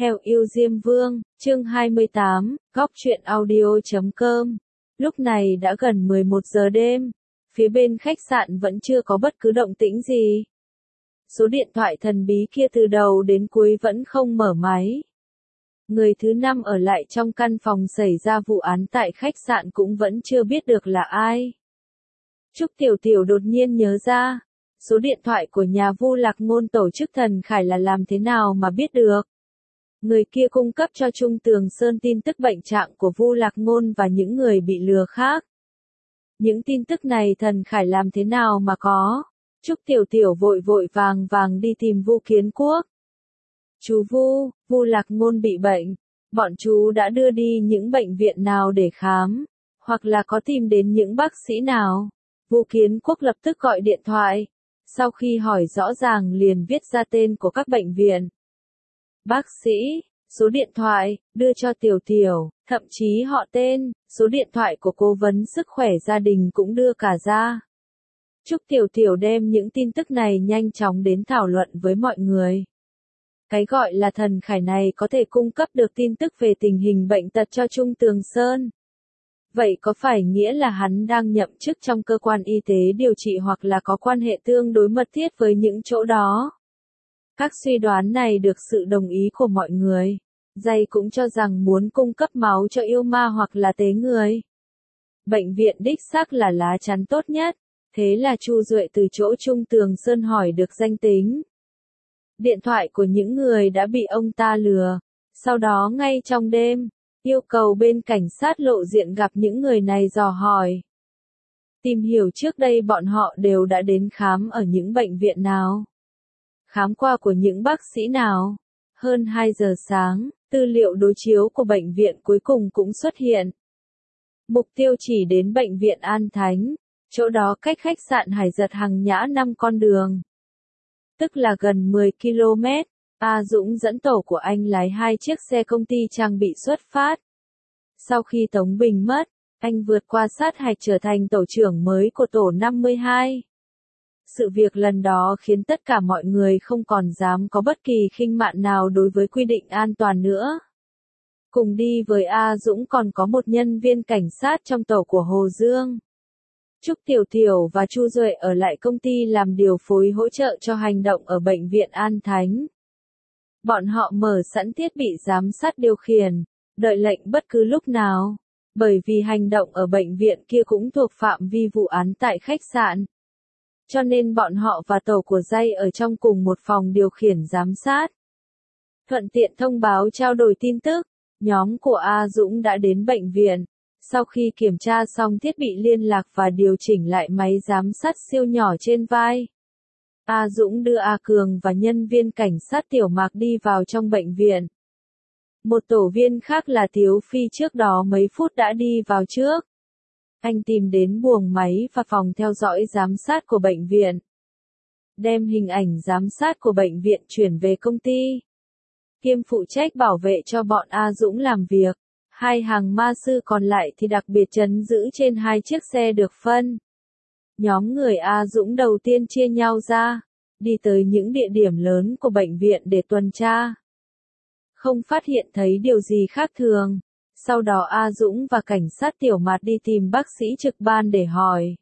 Heo yêu Diêm Vương, chương 28, góc truyện audio.com. Lúc này đã gần 11 giờ đêm, phía bên khách sạn vẫn chưa có bất cứ động tĩnh gì. Số điện thoại thần bí kia từ đầu đến cuối vẫn không mở máy. Người thứ 5 ở lại trong căn phòng xảy ra vụ án tại khách sạn cũng vẫn chưa biết được là ai. Trúc Tiểu Tiểu đột nhiên nhớ ra, số điện thoại của nhà Vu Lạc Ngôn tổ chức Thần Khải là làm thế nào mà biết được. Người kia cung cấp cho Trung Tường Sơn tin tức bệnh trạng của Vu Lạc Ngôn và những người bị lừa khác. Những tin tức này Thần Khải làm thế nào mà có? Trúc Tiểu Tiểu vội vàng đi tìm Vu Kiến Quốc. Chú Vu Lạc Ngôn bị bệnh, bọn chú đã đưa đi những bệnh viện nào để khám, hoặc là có tìm đến những bác sĩ nào? Vu Kiến Quốc lập tức gọi điện thoại, sau khi hỏi rõ ràng liền viết ra tên của các bệnh viện. Bác sĩ, số điện thoại, đưa cho Tiểu Tiểu, thậm chí họ tên, số điện thoại của cố vấn sức khỏe gia đình cũng đưa cả ra. Trúc Tiểu Tiểu đem những tin tức này nhanh chóng đến thảo luận với mọi người. Cái gọi là Thần Khải này có thể cung cấp được tin tức về tình hình bệnh tật cho Trung Tường Sơn. Vậy có phải nghĩa là hắn đang nhậm chức trong cơ quan y tế điều trị hoặc là có quan hệ tương đối mật thiết với những chỗ đó? Các suy đoán này được sự đồng ý của mọi người. Dây cũng cho rằng muốn cung cấp máu cho yêu ma hoặc là tế người. Bệnh viện đích xác là lá chắn tốt nhất. Thế là Chu Duệ từ chỗ Trung Tường Sơn hỏi được danh tính. Điện thoại của những người đã bị ông ta lừa. Sau đó ngay trong đêm, yêu cầu bên cảnh sát lộ diện gặp những người này dò hỏi. Tìm hiểu trước đây bọn họ đều đã đến khám ở những bệnh viện nào. Khám qua của những bác sĩ nào. Hơn 2 giờ sáng, tư liệu đối chiếu của bệnh viện cuối cùng cũng xuất hiện. Mục tiêu chỉ đến bệnh viện An Thánh, chỗ đó cách khách sạn Hải Giật Hằng Nhã 5 con đường. Tức là gần 10 km, A Dũng dẫn tổ của anh lái 2 chiếc xe công ty trang bị xuất phát. Sau khi Tống Bình mất, anh vượt qua sát hạch trở thành tổ trưởng mới của tổ 52. Sự việc lần đó khiến tất cả mọi người không còn dám có bất kỳ khinh mạn nào đối với quy định an toàn nữa. Cùng đi với A Dũng còn có một nhân viên cảnh sát trong tổ của Hồ Dương. Trúc Tiểu Tiểu và Chu Duệ ở lại công ty làm điều phối hỗ trợ cho hành động ở bệnh viện An Thánh. Bọn họ mở sẵn thiết bị giám sát điều khiển, đợi lệnh bất cứ lúc nào, bởi vì hành động ở bệnh viện kia cũng thuộc phạm vi vụ án tại khách sạn. Cho nên bọn họ và tổ của Dây ở trong cùng một phòng điều khiển giám sát. Thuận tiện thông báo trao đổi tin tức, nhóm của A Dũng đã đến bệnh viện. Sau khi kiểm tra xong thiết bị liên lạc và điều chỉnh lại máy giám sát siêu nhỏ trên vai, A Dũng đưa A Cường và nhân viên cảnh sát Tiểu Mạc đi vào trong bệnh viện. Một tổ viên khác là Tiếu Phi trước đó mấy phút đã đi vào trước. Anh tìm đến buồng máy và phòng theo dõi giám sát của bệnh viện. Đem hình ảnh giám sát của bệnh viện chuyển về công ty. Kiêm phụ trách bảo vệ cho bọn A Dũng làm việc. 2 hàng ma sư còn lại thì đặc biệt trấn giữ trên 2 chiếc xe được phân. Nhóm người A Dũng đầu tiên chia nhau ra, đi tới những địa điểm lớn của bệnh viện để tuần tra. Không phát hiện thấy điều gì khác thường. Sau đó A Dũng và cảnh sát Tiểu Mạt đi tìm bác sĩ trực ban để hỏi.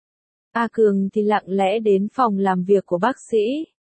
A Cường thì lặng lẽ đến phòng làm việc của bác sĩ.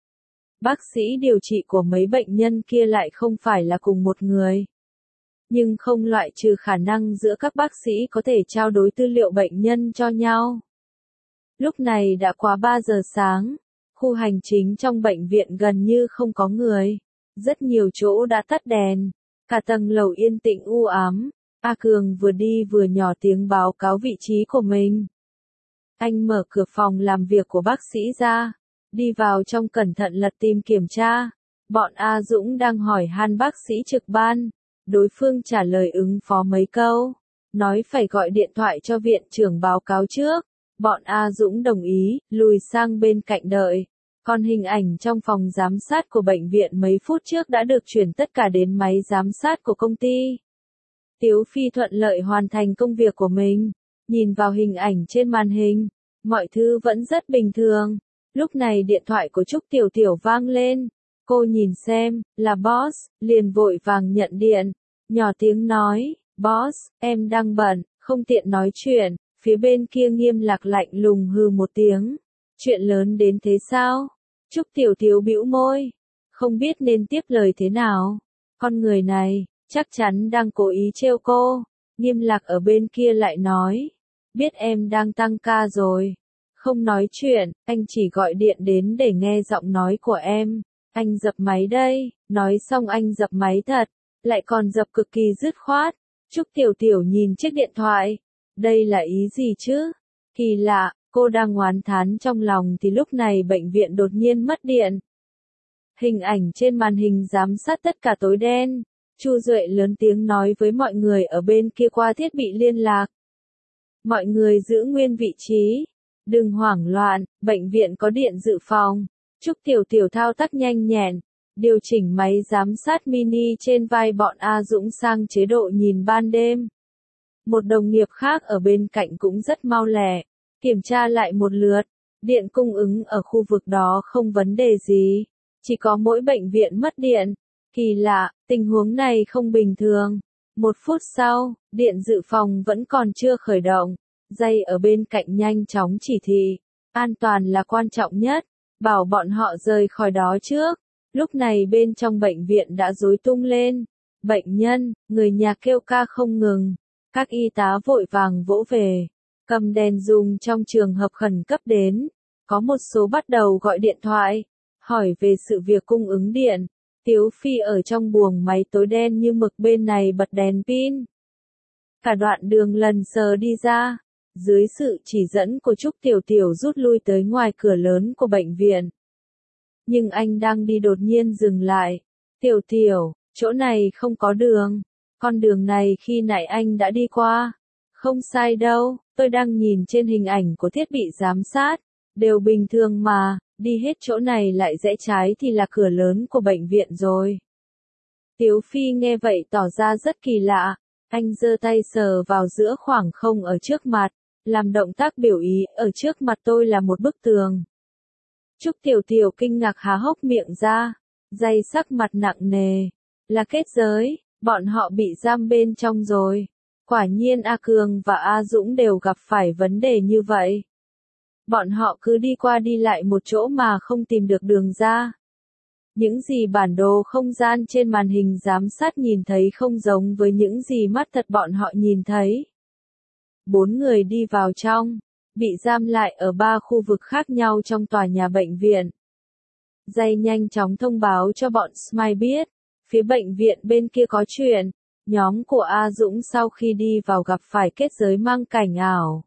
Bác sĩ điều trị của mấy bệnh nhân kia lại không phải là cùng một người. Nhưng không loại trừ khả năng giữa các bác sĩ có thể trao đổi tư liệu bệnh nhân cho nhau. Lúc này đã quá 3 giờ sáng, khu hành chính trong bệnh viện gần như không có người. Rất nhiều chỗ đã tắt đèn, cả tầng lầu yên tĩnh u ám. A Cường vừa đi vừa nhỏ tiếng báo cáo vị trí của mình. Anh mở cửa phòng làm việc của bác sĩ ra, đi vào trong cẩn thận lật tìm kiểm tra. Bọn A Dũng đang hỏi han bác sĩ trực ban. Đối phương trả lời ứng phó mấy câu, nói phải gọi điện thoại cho viện trưởng báo cáo trước. Bọn A Dũng đồng ý, lùi sang bên cạnh đợi. Còn hình ảnh trong phòng giám sát của bệnh viện mấy phút trước đã được chuyển tất cả đến máy giám sát của công ty. Tiếu Phi thuận lợi hoàn thành công việc của mình. Nhìn vào hình ảnh trên màn hình, mọi thứ vẫn rất bình thường. Lúc này điện thoại của Trúc Tiểu Tiểu vang lên. Cô nhìn xem, là boss, liền vội vàng nhận điện, nhỏ tiếng nói, boss, em đang bận, không tiện nói chuyện, phía bên kia Nghiêm Lạc lạnh lùng hừ một tiếng, chuyện lớn đến thế sao? Trúc Tiểu Tiểu bĩu môi, không biết nên tiếp lời thế nào, con người này, chắc chắn đang cố ý trêu cô, Nghiêm Lạc ở bên kia lại nói, biết em đang tăng ca rồi, không nói chuyện, anh chỉ gọi điện đến để nghe giọng nói của em. Anh dập máy đây, nói xong anh dập máy thật, lại còn dập cực kỳ dứt khoát. Trúc Tiểu Tiểu nhìn chiếc điện thoại, đây là ý gì chứ? Kỳ lạ, cô đang oán thán trong lòng thì lúc này bệnh viện đột nhiên mất điện. Hình ảnh trên màn hình giám sát tất cả tối đen, Chu Duệ lớn tiếng nói với mọi người ở bên kia qua thiết bị liên lạc. Mọi người giữ nguyên vị trí, đừng hoảng loạn, bệnh viện có điện dự phòng. Trúc Tiểu Tiểu thao tác nhanh nhẹn, điều chỉnh máy giám sát mini trên vai bọn A Dũng sang chế độ nhìn ban đêm. Một đồng nghiệp khác ở bên cạnh cũng rất mau lẹ, kiểm tra lại một lượt, điện cung ứng ở khu vực đó không vấn đề gì, chỉ có mỗi bệnh viện mất điện. Kỳ lạ, tình huống này không bình thường. 1 phút sau, điện dự phòng vẫn còn chưa khởi động, dây ở bên cạnh nhanh chóng chỉ thị, an toàn là quan trọng nhất. Bảo bọn họ rời khỏi đó trước. Lúc này bên trong bệnh viện đã rối tung lên. Bệnh nhân, người nhà kêu ca không ngừng. Các y tá vội vàng vỗ về. Cầm đèn dùng trong trường hợp khẩn cấp đến. Có một số bắt đầu gọi điện thoại. Hỏi về sự việc cung ứng điện. Tiếu Phi ở trong buồng máy tối đen như mực bên này bật đèn pin. Cả đoạn đường lần sờ đi ra. Dưới sự chỉ dẫn của Trúc Tiểu Tiểu rút lui tới ngoài cửa lớn của bệnh viện. Nhưng anh đang đi đột nhiên dừng lại. Tiểu Tiểu, chỗ này không có đường. Con đường này khi nãy anh đã đi qua. Không sai đâu, tôi đang nhìn trên hình ảnh của thiết bị giám sát. Đều bình thường mà, đi hết chỗ này lại rẽ trái thì là cửa lớn của bệnh viện rồi. Tiếu Phi nghe vậy tỏ ra rất kỳ lạ. Anh giơ tay sờ vào giữa khoảng không ở trước mặt. Làm động tác biểu ý, ở trước mặt tôi là một bức tường. Trúc Tiểu Tiểu kinh ngạc há hốc miệng ra, dây sắc mặt nặng nề, là kết giới, bọn họ bị giam bên trong rồi. Quả nhiên A Cường và A Dũng đều gặp phải vấn đề như vậy. Bọn họ cứ đi qua đi lại một chỗ mà không tìm được đường ra. Những gì bản đồ không gian trên màn hình giám sát nhìn thấy không giống với những gì mắt thật bọn họ nhìn thấy. 4 người đi vào trong, bị giam lại ở 3 khu vực khác nhau trong tòa nhà bệnh viện. Dây nhanh chóng thông báo cho bọn Smile biết, phía bệnh viện bên kia có chuyện, nhóm của A Dũng sau khi đi vào gặp phải kết giới mang cảnh ảo.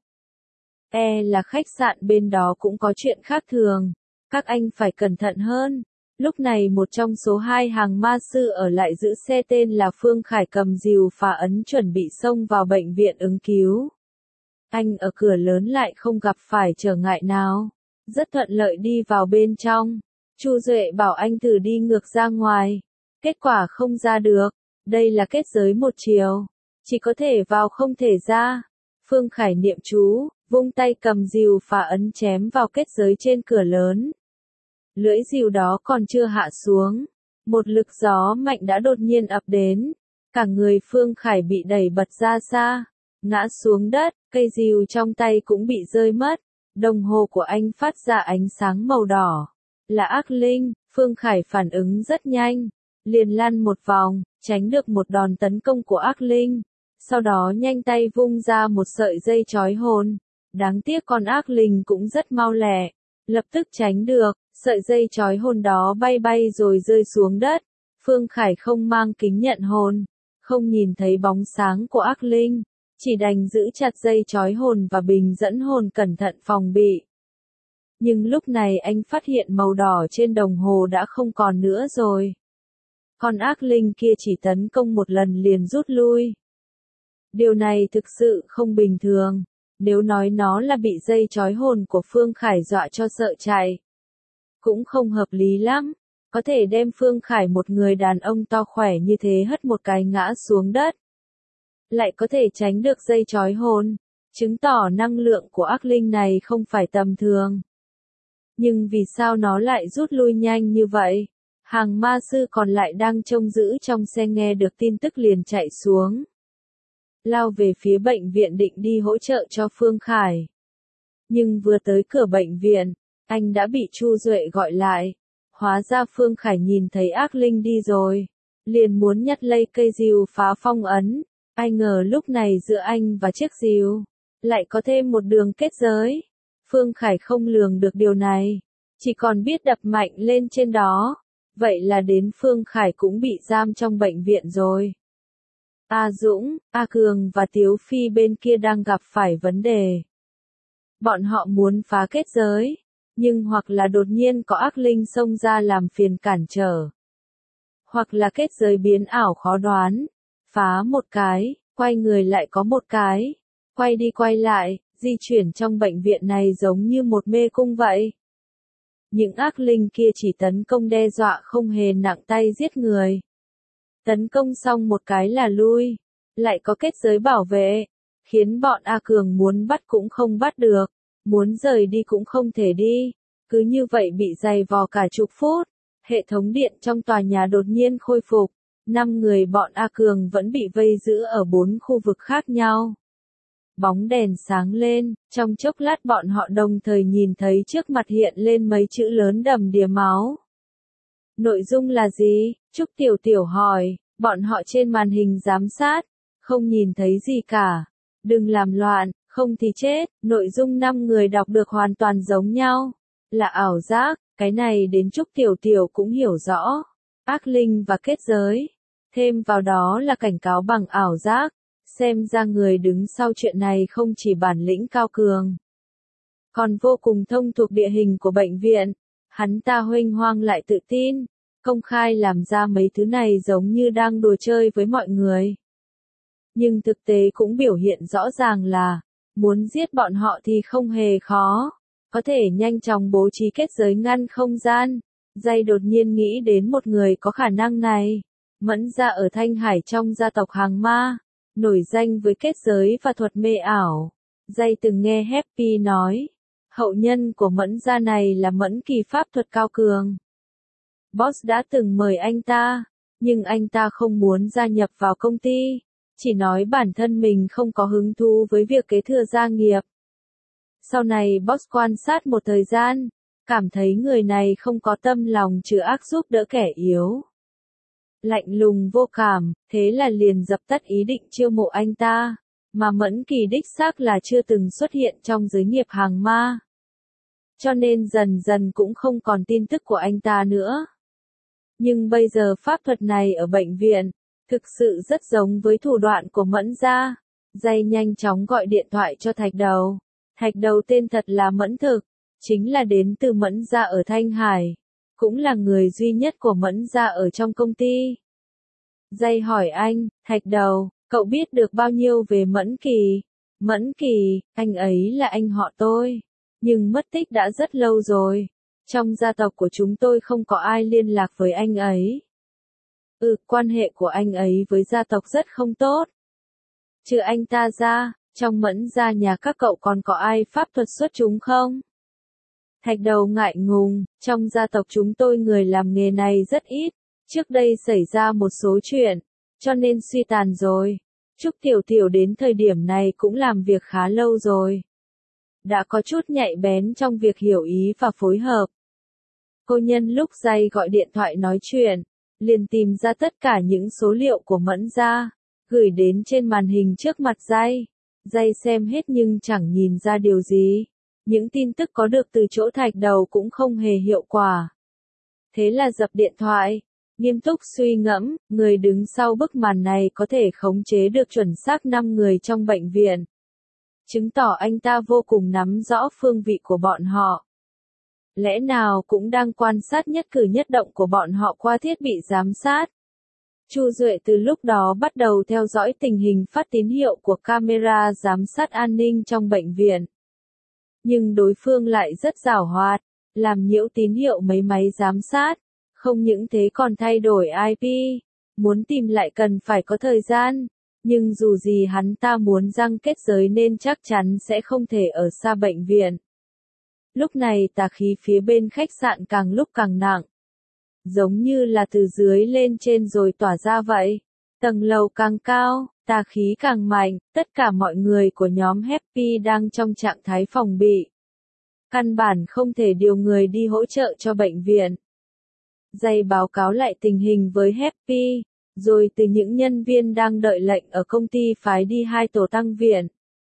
Là khách sạn bên đó cũng có chuyện khác thường, các anh phải cẩn thận hơn. Lúc này một trong số 2 hàng ma sư ở lại giữ xe tên là Phương Khải cầm rìu phá ấn chuẩn bị xông vào bệnh viện ứng cứu. Anh ở cửa lớn lại không gặp phải trở ngại nào, rất thuận lợi đi vào bên trong. Chu Duệ bảo anh thử đi ngược ra ngoài, kết quả không ra được, đây là kết giới một chiều, chỉ có thể vào không thể ra. Phương Khải niệm chú, vung tay cầm rìu phá ấn chém vào kết giới trên cửa lớn. Lưỡi rìu đó còn chưa hạ xuống, một lực gió mạnh đã đột nhiên ập đến, cả người Phương Khải bị đẩy bật ra xa, ngã xuống đất, cây rìu trong tay cũng bị rơi mất, đồng hồ của anh phát ra ánh sáng màu đỏ. Là ác linh, Phương Khải phản ứng rất nhanh, liền lăn một vòng, tránh được một đòn tấn công của ác linh, sau đó nhanh tay vung ra một sợi dây trói hồn. Đáng tiếc con ác linh cũng rất mau lẹ, lập tức tránh được, sợi dây trói hồn đó bay bay rồi rơi xuống đất. Phương Khải không mang kính nhận hồn, không nhìn thấy bóng sáng của ác linh, chỉ đành giữ chặt dây trói hồn và bình dẫn hồn cẩn thận phòng bị. Nhưng lúc này anh phát hiện màu đỏ trên đồng hồ đã không còn nữa rồi. Con ác linh kia chỉ tấn công một lần liền rút lui. Điều này thực sự không bình thường. Nếu nói nó là bị dây trói hồn của Phương Khải dọa cho sợ chạy, cũng không hợp lý lắm. Có thể đem Phương Khải một người đàn ông to khỏe như thế hất một cái ngã xuống đất, lại có thể tránh được dây trói hồn, chứng tỏ năng lượng của ác linh này không phải tầm thường. Nhưng vì sao nó lại rút lui nhanh như vậy? Hàng ma sư còn lại đang trông giữ trong xe nghe được tin tức liền chạy xuống. Lao về phía bệnh viện định đi hỗ trợ cho Phương Khải. Nhưng vừa tới cửa bệnh viện, anh đã bị Chu Duệ gọi lại. Hóa ra Phương Khải nhìn thấy ác linh đi rồi. Liền muốn nhặt lấy cây rìu phá phong ấn. Ai ngờ lúc này giữa anh và chiếc rìu lại có thêm một đường kết giới. Phương Khải không lường được điều này. Chỉ còn biết đập mạnh lên trên đó. Vậy là đến Phương Khải cũng bị giam trong bệnh viện rồi. A Dũng, A Cường và Tiếu Phi bên kia đang gặp phải vấn đề. Bọn họ muốn phá kết giới, nhưng hoặc là đột nhiên có ác linh xông ra làm phiền cản trở. Hoặc là kết giới biến ảo khó đoán, phá một cái, quay người lại có một cái, quay đi quay lại, di chuyển trong bệnh viện này giống như một mê cung vậy. Những ác linh kia chỉ tấn công đe dọa không hề nặng tay giết người. Tấn công xong một cái là lui, lại có kết giới bảo vệ, khiến bọn A Cường muốn bắt cũng không bắt được, muốn rời đi cũng không thể đi, cứ như vậy bị giày vò cả chục phút. Hệ thống điện trong tòa nhà đột nhiên khôi phục, 5 người bọn A Cường vẫn bị vây giữ ở 4 khu vực khác nhau. Bóng đèn sáng lên, trong chốc lát bọn họ đồng thời nhìn thấy trước mặt hiện lên mấy chữ lớn đầm đìa máu. Nội dung là gì? Trúc Tiểu Tiểu hỏi, bọn họ trên màn hình giám sát, không nhìn thấy gì cả. Đừng làm loạn, không thì chết. Nội dung 5 người đọc được hoàn toàn giống nhau. Là ảo giác, cái này đến Trúc Tiểu Tiểu cũng hiểu rõ. Ác linh và kết giới. Thêm vào đó là cảnh cáo bằng ảo giác. Xem ra người đứng sau chuyện này không chỉ bản lĩnh cao cường, còn vô cùng thông thuộc địa hình của bệnh viện. Hắn ta huênh hoang lại tự tin, công khai làm ra mấy thứ này giống như đang đùa chơi với mọi người. Nhưng thực tế cũng biểu hiện rõ ràng là, muốn giết bọn họ thì không hề khó, có thể nhanh chóng bố trí kết giới ngăn không gian. Dây đột nhiên nghĩ đến một người có khả năng này. Mẫn Gia ở Thanh Hải trong gia tộc Hàng Ma, nổi danh với kết giới và thuật mê ảo. Dây từng nghe Happy nói, hậu nhân của Mẫn Gia này là Mẫn Kỳ pháp thuật cao cường. Boss đã từng mời anh ta, nhưng anh ta không muốn gia nhập vào công ty, chỉ nói bản thân mình không có hứng thú với việc kế thừa gia nghiệp. Sau này Boss quan sát một thời gian, cảm thấy người này không có tâm lòng chữa ác giúp đỡ kẻ yếu. Lạnh lùng vô cảm, thế là liền dập tắt ý định chiêu mộ anh ta, mà Mẫn Kỳ đích xác là chưa từng xuất hiện trong giới nghiệp Hàng Ma. Cho nên dần dần cũng không còn tin tức của anh ta nữa. Nhưng bây giờ pháp thuật này ở bệnh viện, thực sự rất giống với thủ đoạn của Mẫn Gia. Dây nhanh chóng gọi điện thoại cho Thạch Đầu. Thạch Đầu tên thật là Mẫn Thực, chính là đến từ Mẫn Gia ở Thanh Hải, cũng là người duy nhất của Mẫn Gia ở trong công ty. Dây hỏi anh, Thạch Đầu, cậu biết được bao nhiêu về Mẫn Kỳ? Mẫn Kỳ, anh ấy là anh họ tôi, nhưng mất tích đã rất lâu rồi. Trong gia tộc của chúng tôi không có ai liên lạc với anh ấy. Quan hệ của anh ấy với gia tộc rất không tốt. Trừ anh ta ra, trong Mẫn Gia nhà các cậu còn có ai pháp thuật xuất chúng không? Thạch Đầu ngại ngùng, trong gia tộc chúng tôi người làm nghề này rất ít, trước đây xảy ra một số chuyện, cho nên suy tàn rồi. Trúc Tiểu Tiểu đến thời điểm này cũng làm việc khá lâu rồi. Đã có chút nhạy bén trong việc hiểu ý và phối hợp. Cô nhân lúc Dây gọi điện thoại nói chuyện, liền tìm ra tất cả những số liệu của Mẫn Gia, gửi đến trên màn hình trước mặt Dây. Dây xem hết nhưng chẳng nhìn ra điều gì. Những tin tức có được từ chỗ Thạch Đầu cũng không hề hiệu quả. Thế là dập điện thoại, nghiêm túc suy ngẫm, người đứng sau bức màn này có thể khống chế được chuẩn xác 5 người trong bệnh viện. Chứng tỏ anh ta vô cùng nắm rõ phương vị của bọn họ. Lẽ nào cũng đang quan sát nhất cử nhất động của bọn họ qua thiết bị giám sát. Chu Duệ từ lúc đó bắt đầu theo dõi tình hình phát tín hiệu của camera giám sát an ninh trong bệnh viện. Nhưng đối phương lại rất giảo hoạt, làm nhiễu tín hiệu mấy máy giám sát, không những thế còn thay đổi IP, muốn tìm lại cần phải có thời gian, nhưng dù gì hắn ta muốn răng kết giới nên chắc chắn sẽ không thể ở xa bệnh viện. Lúc này tà khí phía bên khách sạn càng lúc càng nặng. giống như là từ dưới lên trên rồi tỏa ra vậy. Tầng lầu càng cao, tà khí càng mạnh, tất cả mọi người của nhóm Happy đang trong trạng thái phòng bị. Căn bản không thể điều người đi hỗ trợ cho bệnh viện. Dây báo cáo lại tình hình với Happy, rồi từ những nhân viên đang đợi lệnh ở công ty phái đi 2 tổ tăng viện.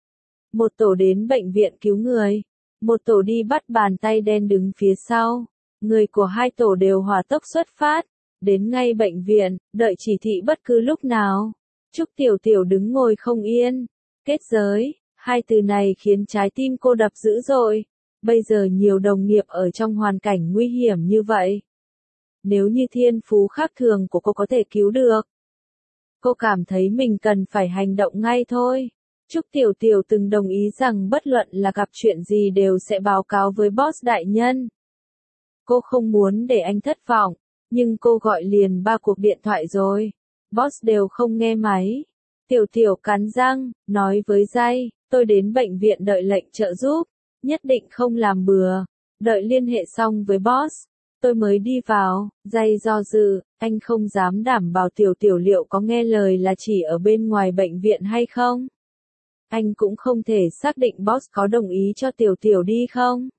Một tổ đến bệnh viện cứu người, một tổ đi bắt bàn tay đen đứng phía sau. Người của 2 tổ đều hỏa tốc xuất phát, đến ngay bệnh viện, đợi chỉ thị bất cứ lúc nào. Trúc Tiểu Tiểu đứng ngồi không yên. Kết giới, 2 từ này khiến trái tim cô đập dữ dội. Bây giờ nhiều đồng nghiệp ở trong hoàn cảnh nguy hiểm như vậy. Nếu như thiên phú khác thường của cô có thể cứu được, cô cảm thấy mình cần phải hành động ngay thôi. Trúc Tiểu Tiểu từng đồng ý rằng bất luận là gặp chuyện gì đều sẽ báo cáo với boss đại nhân. Cô không muốn để anh thất vọng, nhưng cô gọi liền 3 cuộc điện thoại rồi. Boss đều không nghe máy. Tiểu Tiểu cắn răng, nói với Jay, tôi đến bệnh viện đợi lệnh trợ giúp, nhất định không làm bừa. Đợi liên hệ xong với boss, tôi mới đi vào. Jay do dự, anh không dám đảm bảo Tiểu Tiểu liệu có nghe lời là chỉ ở bên ngoài bệnh viện hay không. Anh cũng không thể xác định boss có đồng ý cho Tiểu Tiểu đi không.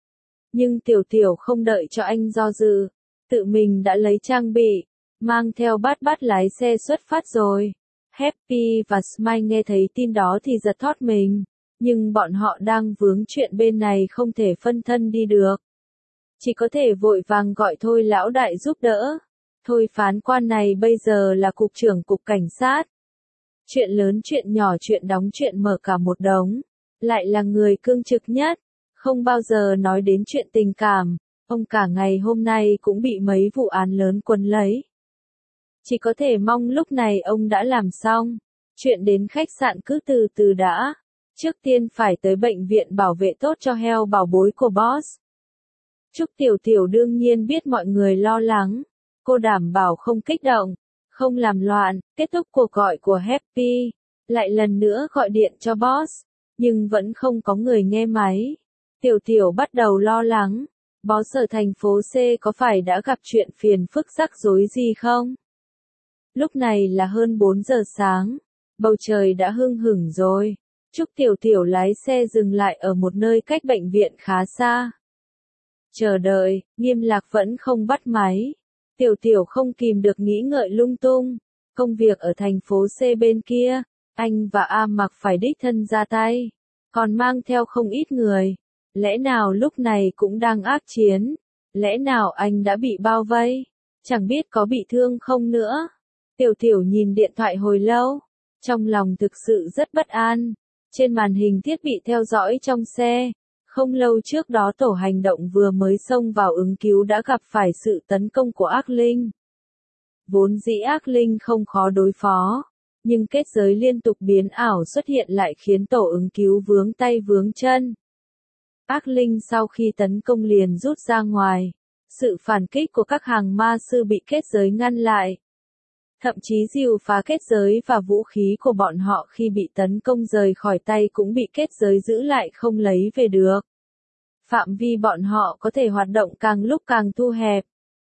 Nhưng Tiểu Tiểu không đợi cho anh do dự, tự mình đã lấy trang bị, mang theo bát bát lái xe xuất phát rồi. Happy và Smile nghe thấy tin đó thì giật thót mình, nhưng bọn họ đang vướng chuyện bên này không thể phân thân đi được. Chỉ có thể vội vàng gọi Thôi lão đại giúp đỡ. Thôi phán quan này bây giờ là cục trưởng cục cảnh sát. Chuyện lớn chuyện nhỏ chuyện đóng chuyện mở cả một đống. Lại là người cương trực nhất. Không bao giờ nói đến chuyện tình cảm. Ông cả ngày hôm nay cũng bị mấy vụ án lớn quấn lấy. Chỉ có thể mong lúc này ông đã làm xong. Chuyện đến khách sạn cứ từ từ đã. Trước tiên phải tới bệnh viện bảo vệ tốt cho heo bảo bối của boss. Trúc Tiểu Tiểu đương nhiên biết mọi người lo lắng. Cô đảm bảo không kích động, không làm loạn. Kết thúc cuộc gọi của Happy, lại lần nữa gọi điện cho boss, nhưng vẫn không có người nghe máy. Tiểu Tiểu bắt đầu lo lắng. Boss ở thành phố C có phải đã gặp chuyện phiền phức rắc rối gì không? Lúc này là hơn 4 giờ sáng. Bầu trời đã hưng hửng rồi. Trúc Tiểu Tiểu lái xe dừng lại ở một nơi cách bệnh viện khá xa. Chờ đợi, Nghiêm Lạc vẫn không bắt máy. Tiểu Tiểu không kìm được nghĩ ngợi lung tung. Công việc ở thành phố C bên kia, anh và A Mặc phải đích thân ra tay. Còn mang theo không ít người. Lẽ nào lúc này cũng đang ác chiến? Lẽ nào anh đã bị bao vây? Chẳng biết có bị thương không nữa. Tiểu Tiểu nhìn điện thoại hồi lâu. Trong lòng thực sự rất bất an. Trên màn hình thiết bị theo dõi trong xe. Không lâu trước đó tổ hành động vừa mới xông vào ứng cứu đã gặp phải sự tấn công của ác linh. Vốn dĩ ác linh không khó đối phó. Nhưng kết giới liên tục biến ảo xuất hiện lại khiến tổ ứng cứu vướng tay vướng chân. Ác linh sau khi tấn công liền rút ra ngoài. Sự phản kích của các hàng ma sư bị kết giới ngăn lại. Thậm chí dìu phá kết giới và vũ khí của bọn họ khi bị tấn công rời khỏi tay cũng bị kết giới giữ lại không lấy về được. Phạm vi bọn họ có thể hoạt động càng lúc càng thu hẹp.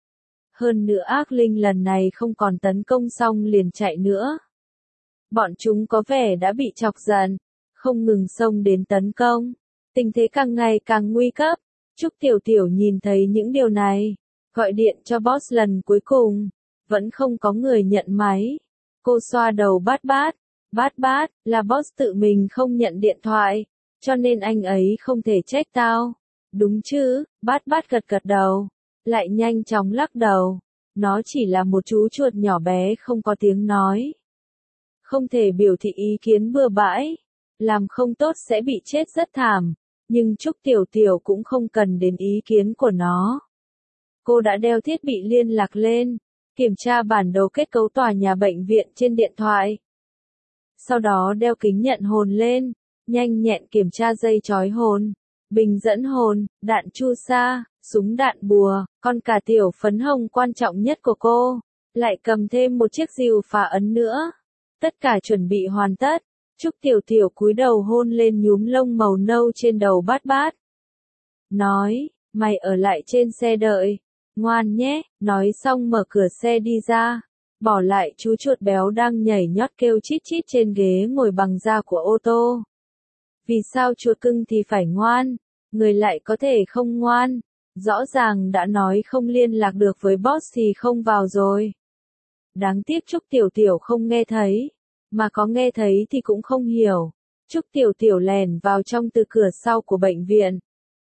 Hơn nữa ác linh lần này không còn tấn công xong liền chạy nữa. Bọn chúng có vẻ đã bị chọc giận, không ngừng xông đến tấn công. Tình thế càng ngày càng nguy cấp. Trúc Tiểu Tiểu nhìn thấy những điều này, gọi điện cho boss lần cuối cùng. Vẫn không có người nhận máy. Cô xoa đầu bát bát. Bát bát, là boss tự mình không nhận điện thoại. Cho nên anh ấy không thể trách tao. Đúng chứ, bát bát gật gật đầu. Lại nhanh chóng lắc đầu. Nó chỉ là một chú chuột nhỏ bé không có tiếng nói. Không thể biểu thị ý kiến bừa bãi. Làm không tốt sẽ bị chết rất thảm. Nhưng Trúc Tiểu Tiểu cũng không cần đến ý kiến của nó. Cô đã đeo thiết bị liên lạc lên. Kiểm tra bản đồ kết cấu tòa nhà bệnh viện trên điện thoại. Sau đó đeo kính nhận hồn lên, nhanh nhẹn kiểm tra dây chói hồn, bình dẫn hồn, đạn chu sa, súng đạn bùa, còn cả tiểu phấn hồng quan trọng nhất của cô. Lại cầm thêm một chiếc dìu phá ấn nữa. Tất cả chuẩn bị hoàn tất. Trúc Tiểu Tiểu cúi đầu hôn lên nhúm lông màu nâu trên đầu bát bát. Nói, mày ở lại trên xe đợi. Ngoan nhé, nói xong mở cửa xe đi ra, bỏ lại chú chuột béo đang nhảy nhót kêu chít chít trên ghế ngồi bằng da của ô tô. Vì sao chuột cưng thì phải ngoan, người lại có thể không ngoan? Rõ ràng đã nói không liên lạc được với boss thì không vào rồi. Đáng tiếc Trúc Tiểu Tiểu không nghe thấy, mà có nghe thấy thì cũng không hiểu. Trúc Tiểu Tiểu lèn vào trong từ cửa sau của bệnh viện,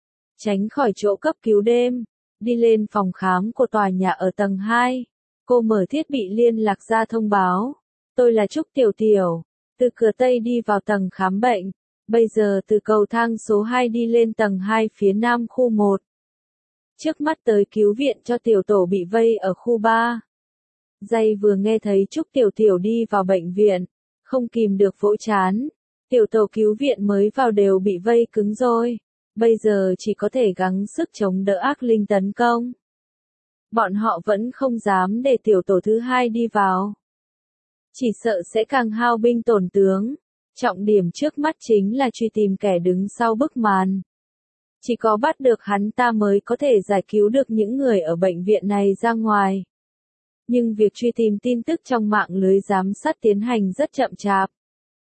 tránh khỏi chỗ cấp cứu đêm, đi lên phòng khám của tòa nhà ở tầng 2. Cô mở thiết bị liên lạc ra thông báo. Tôi là Trúc Tiểu Tiểu, từ cửa Tây đi vào tầng khám bệnh. Bây giờ từ cầu thang số 2 đi lên tầng 2 phía nam khu 1. Trước mắt tới cứu viện cho tiểu tổ bị vây ở khu 3. Dây vừa nghe thấy Trúc Tiểu Tiểu đi vào bệnh viện, không kìm được vỗ chán. Tiểu tổ cứu viện mới vào đều bị vây cứng rồi. Bây giờ chỉ có thể gắng sức chống đỡ ác linh tấn công. Bọn họ vẫn không dám để tiểu tổ thứ 2 đi vào. Chỉ sợ sẽ càng hao binh tổn tướng. Trọng điểm trước mắt chính là truy tìm kẻ đứng sau bức màn. Chỉ có bắt được hắn ta mới có thể giải cứu được những người ở bệnh viện này ra ngoài. Nhưng việc truy tìm tin tức trong mạng lưới giám sát tiến hành rất chậm chạp.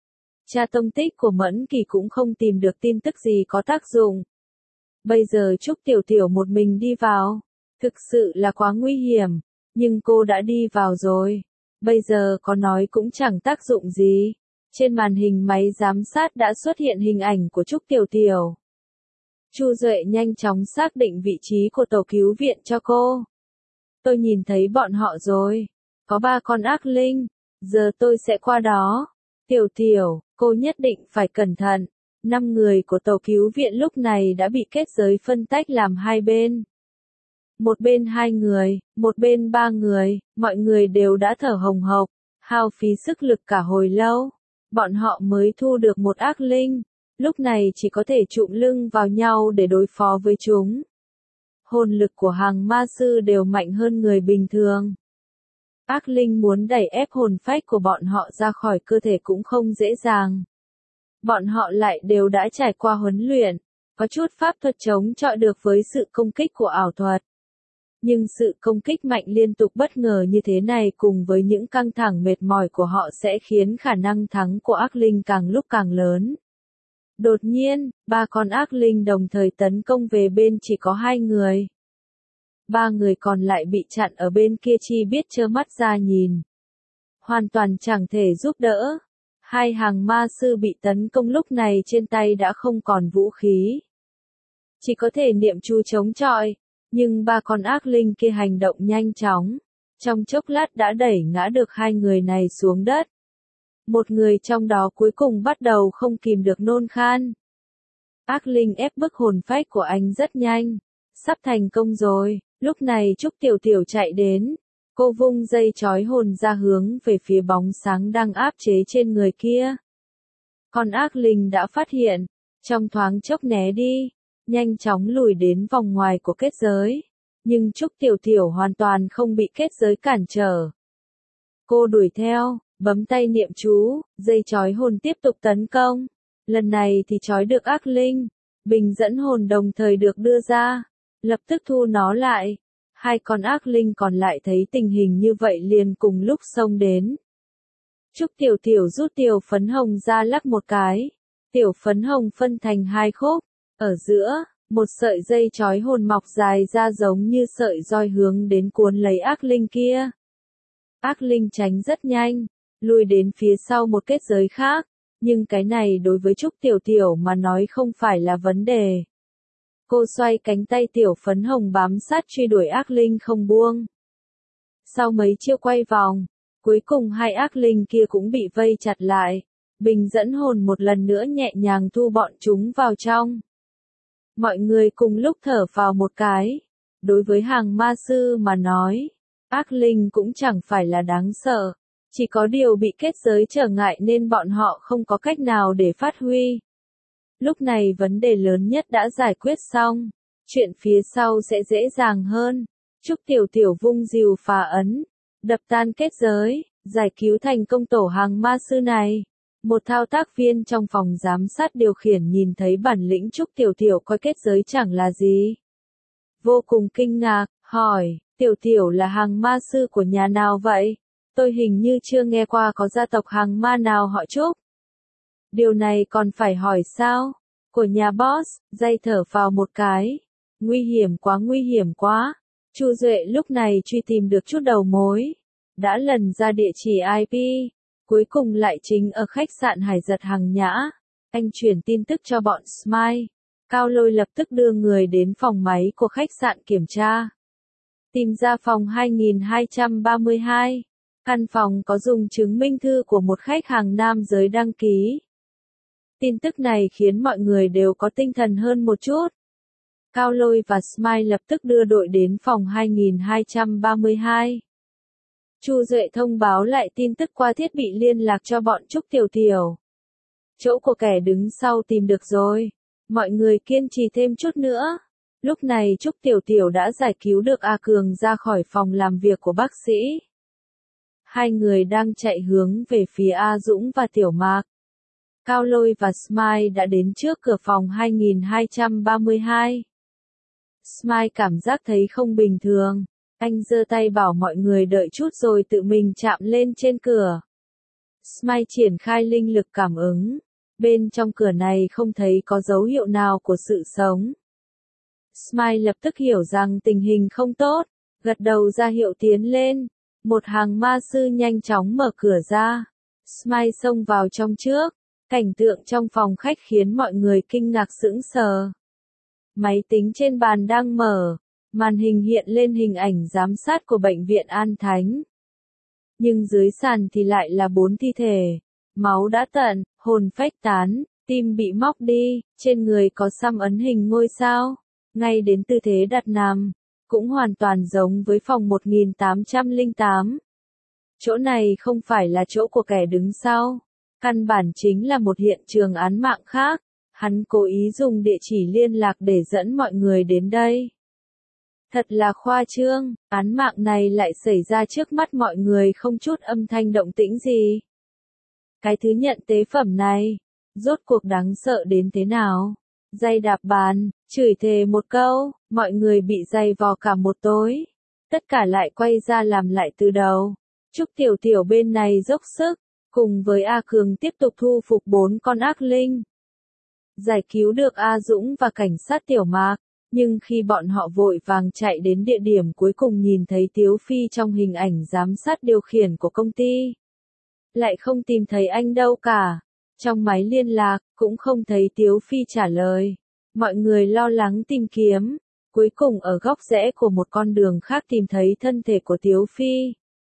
Tra tông tích của Mẫn Kỳ cũng không tìm được tin tức gì có tác dụng. Bây giờ Trúc Tiểu Tiểu một mình đi vào, thực sự là quá nguy hiểm, nhưng cô đã đi vào rồi. Bây giờ có nói cũng chẳng tác dụng gì. Trên màn hình máy giám sát đã xuất hiện hình ảnh của Trúc Tiểu Tiểu. Chu Duệ nhanh chóng xác định vị trí của tổ cứu viện cho cô. Tôi nhìn thấy bọn họ rồi. Có 3 con ác linh. Giờ tôi sẽ qua đó. Tiểu Tiểu, cô nhất định phải cẩn thận. 5 người của tổ cứu viện lúc này đã bị kết giới phân tách làm 2 bên. Một bên 2 người, một bên 3 người, mọi người đều đã thở hồng hộc, hao phí sức lực cả hồi lâu. Bọn họ mới thu được một ác linh, lúc này chỉ có thể trụm lưng vào nhau để đối phó với chúng. Hồn lực của hàng ma sư đều mạnh hơn người bình thường. Ác linh muốn đẩy ép hồn phách của bọn họ ra khỏi cơ thể cũng không dễ dàng. Bọn họ lại đều đã trải qua huấn luyện, có chút pháp thuật chống chọi được với sự công kích của ảo thuật. Nhưng sự công kích mạnh liên tục bất ngờ như thế này cùng với những căng thẳng mệt mỏi của họ sẽ khiến khả năng thắng của ác linh càng lúc càng lớn. Đột nhiên, 3 con ác linh đồng thời tấn công về bên chỉ có 2 người. 3 người còn lại bị chặn ở bên kia chỉ biết trơ mắt ra nhìn. Hoàn toàn chẳng thể giúp đỡ. 2 hàng ma sư bị tấn công lúc này trên tay đã không còn vũ khí. Chỉ có thể niệm chú chống chọi. Nhưng 3 con ác linh kia hành động nhanh chóng. Trong chốc lát đã đẩy ngã được 2 người này xuống đất. Một người trong đó cuối cùng bắt đầu không kìm được nôn khan. Ác linh ép bức hồn phách của anh rất nhanh. Sắp thành công rồi. Lúc này Trúc Tiểu Tiểu chạy đến. Cô vung dây trói hồn ra hướng về phía bóng sáng đang áp chế trên người kia. Con ác linh đã phát hiện. Trong thoáng chốc né đi. Nhanh chóng lùi đến vòng ngoài của kết giới. Nhưng Trúc Tiểu Tiểu hoàn toàn không bị kết giới cản trở. Cô đuổi theo, bấm tay niệm chú, dây trói hồn tiếp tục tấn công. Lần này thì trói được ác linh. Bình dẫn hồn đồng thời được đưa ra. Lập tức thu nó lại. 2 con ác linh còn lại thấy tình hình như vậy liền cùng lúc xông đến. Trúc Tiểu Tiểu rút tiểu phấn hồng ra lắc một cái. Tiểu phấn hồng phân thành 2 khúc. Ở giữa, một sợi dây trói hồn mọc dài ra giống như sợi roi hướng đến cuốn lấy ác linh kia. Ác linh tránh rất nhanh, lùi đến phía sau một kết giới khác, nhưng cái này đối với Trúc Tiểu Tiểu mà nói không phải là vấn đề. Cô xoay cánh tay tiểu phấn hồng bám sát truy đuổi ác linh không buông. Sau mấy chiêu quay vòng, cuối cùng 2 ác linh kia cũng bị vây chặt lại. Bình dẫn hồn một lần nữa nhẹ nhàng thu bọn chúng vào trong. Mọi người cùng lúc thở vào một cái. Đối với hàng ma sư mà nói, ác linh cũng chẳng phải là đáng sợ. Chỉ có điều bị kết giới trở ngại nên bọn họ không có cách nào để phát huy. Lúc này vấn đề lớn nhất đã giải quyết xong. Chuyện phía sau sẽ dễ dàng hơn. Trúc Tiểu Tiểu vung rìu phá ấn. Đập tan kết giới. Giải cứu thành công tổ hàng ma sư này. Một thao tác viên trong phòng giám sát điều khiển nhìn thấy bản lĩnh Trúc Tiểu Tiểu coi kết giới chẳng là gì. Vô cùng kinh ngạc, Hỏi, Tiểu Tiểu là hàng ma sư của nhà nào vậy? Tôi hình như chưa nghe qua có gia tộc hàng ma nào họ Trúc. Điều này còn phải hỏi sao? Của nhà boss, dây thở vào một cái. Nguy hiểm quá. Chu Duệ lúc này truy tìm được chút đầu mối. Đã lần ra địa chỉ IP. Cuối cùng lại chính ở khách sạn Hải Giật Hàng Nhã. Anh chuyển tin tức cho bọn Smile. Cao Lôi lập tức đưa người đến phòng máy của khách sạn kiểm tra. Tìm ra phòng 2232. Căn phòng có dùng chứng minh thư của một khách hàng nam giới đăng ký. Tin tức này khiến mọi người đều có tinh thần hơn một chút. Cao Lôi và Smile lập tức đưa đội đến phòng 2232. Chu Duệ thông báo lại tin tức qua thiết bị liên lạc cho bọn Trúc Tiểu Tiểu. Chỗ của kẻ đứng sau tìm được rồi. Mọi người kiên trì thêm chút nữa. Lúc này Trúc Tiểu Tiểu đã giải cứu được A Cường ra khỏi phòng làm việc của bác sĩ. Hai người đang chạy hướng về phía A Dũng và Tiểu Mạc. Cao Lôi và Smile đã đến trước cửa phòng 2232. Smile cảm giác thấy không bình thường. Anh giơ tay bảo mọi người đợi chút rồi tự mình chạm lên trên cửa. Smile triển khai linh lực cảm ứng. Bên trong cửa này không thấy có dấu hiệu nào của sự sống. Smile lập tức hiểu rằng tình hình không tốt, gật đầu ra hiệu tiến lên. Một hàng ma sư nhanh chóng mở cửa ra. Smile xông vào trong trước. Cảnh tượng trong phòng khách khiến mọi người kinh ngạc sững sờ. Máy tính trên bàn đang mở. Màn hình hiện lên hình ảnh giám sát của bệnh viện An Thánh. Nhưng dưới sàn thì lại là 4 thi thể. Máu đã tận, hồn phách tán, tim bị móc đi, trên người có xăm ấn hình ngôi sao. Ngay đến tư thế đặt nằm, cũng hoàn toàn giống với phòng 1808. Chỗ này không phải là chỗ của kẻ đứng sau. Căn bản chính là một hiện trường án mạng khác. Hắn cố ý dùng địa chỉ liên lạc để dẫn mọi người đến đây. Thật là khoa trương, án mạng này lại xảy ra trước mắt mọi người không chút âm thanh động tĩnh gì. Cái thứ nhận tế phẩm này, rốt cuộc đáng sợ đến thế nào? Giày đạp bàn, chửi thề một câu, mọi người bị giày vò cả một tối. Tất cả lại quay ra làm lại từ đầu. Trúc Tiểu Tiểu bên này dốc sức, cùng với A Cường tiếp tục thu phục 4 con ác linh. Giải cứu được A Dũng và cảnh sát Tiểu Mạc, nhưng khi bọn họ vội vàng chạy đến địa điểm cuối cùng nhìn thấy Tiếu Phi trong hình ảnh giám sát điều khiển của công ty. Lại không tìm thấy anh đâu cả. Trong máy liên lạc, cũng không thấy Tiếu Phi trả lời. Mọi người lo lắng tìm kiếm. Cuối cùng ở góc rẽ của một con đường khác tìm thấy thân thể của Tiếu Phi.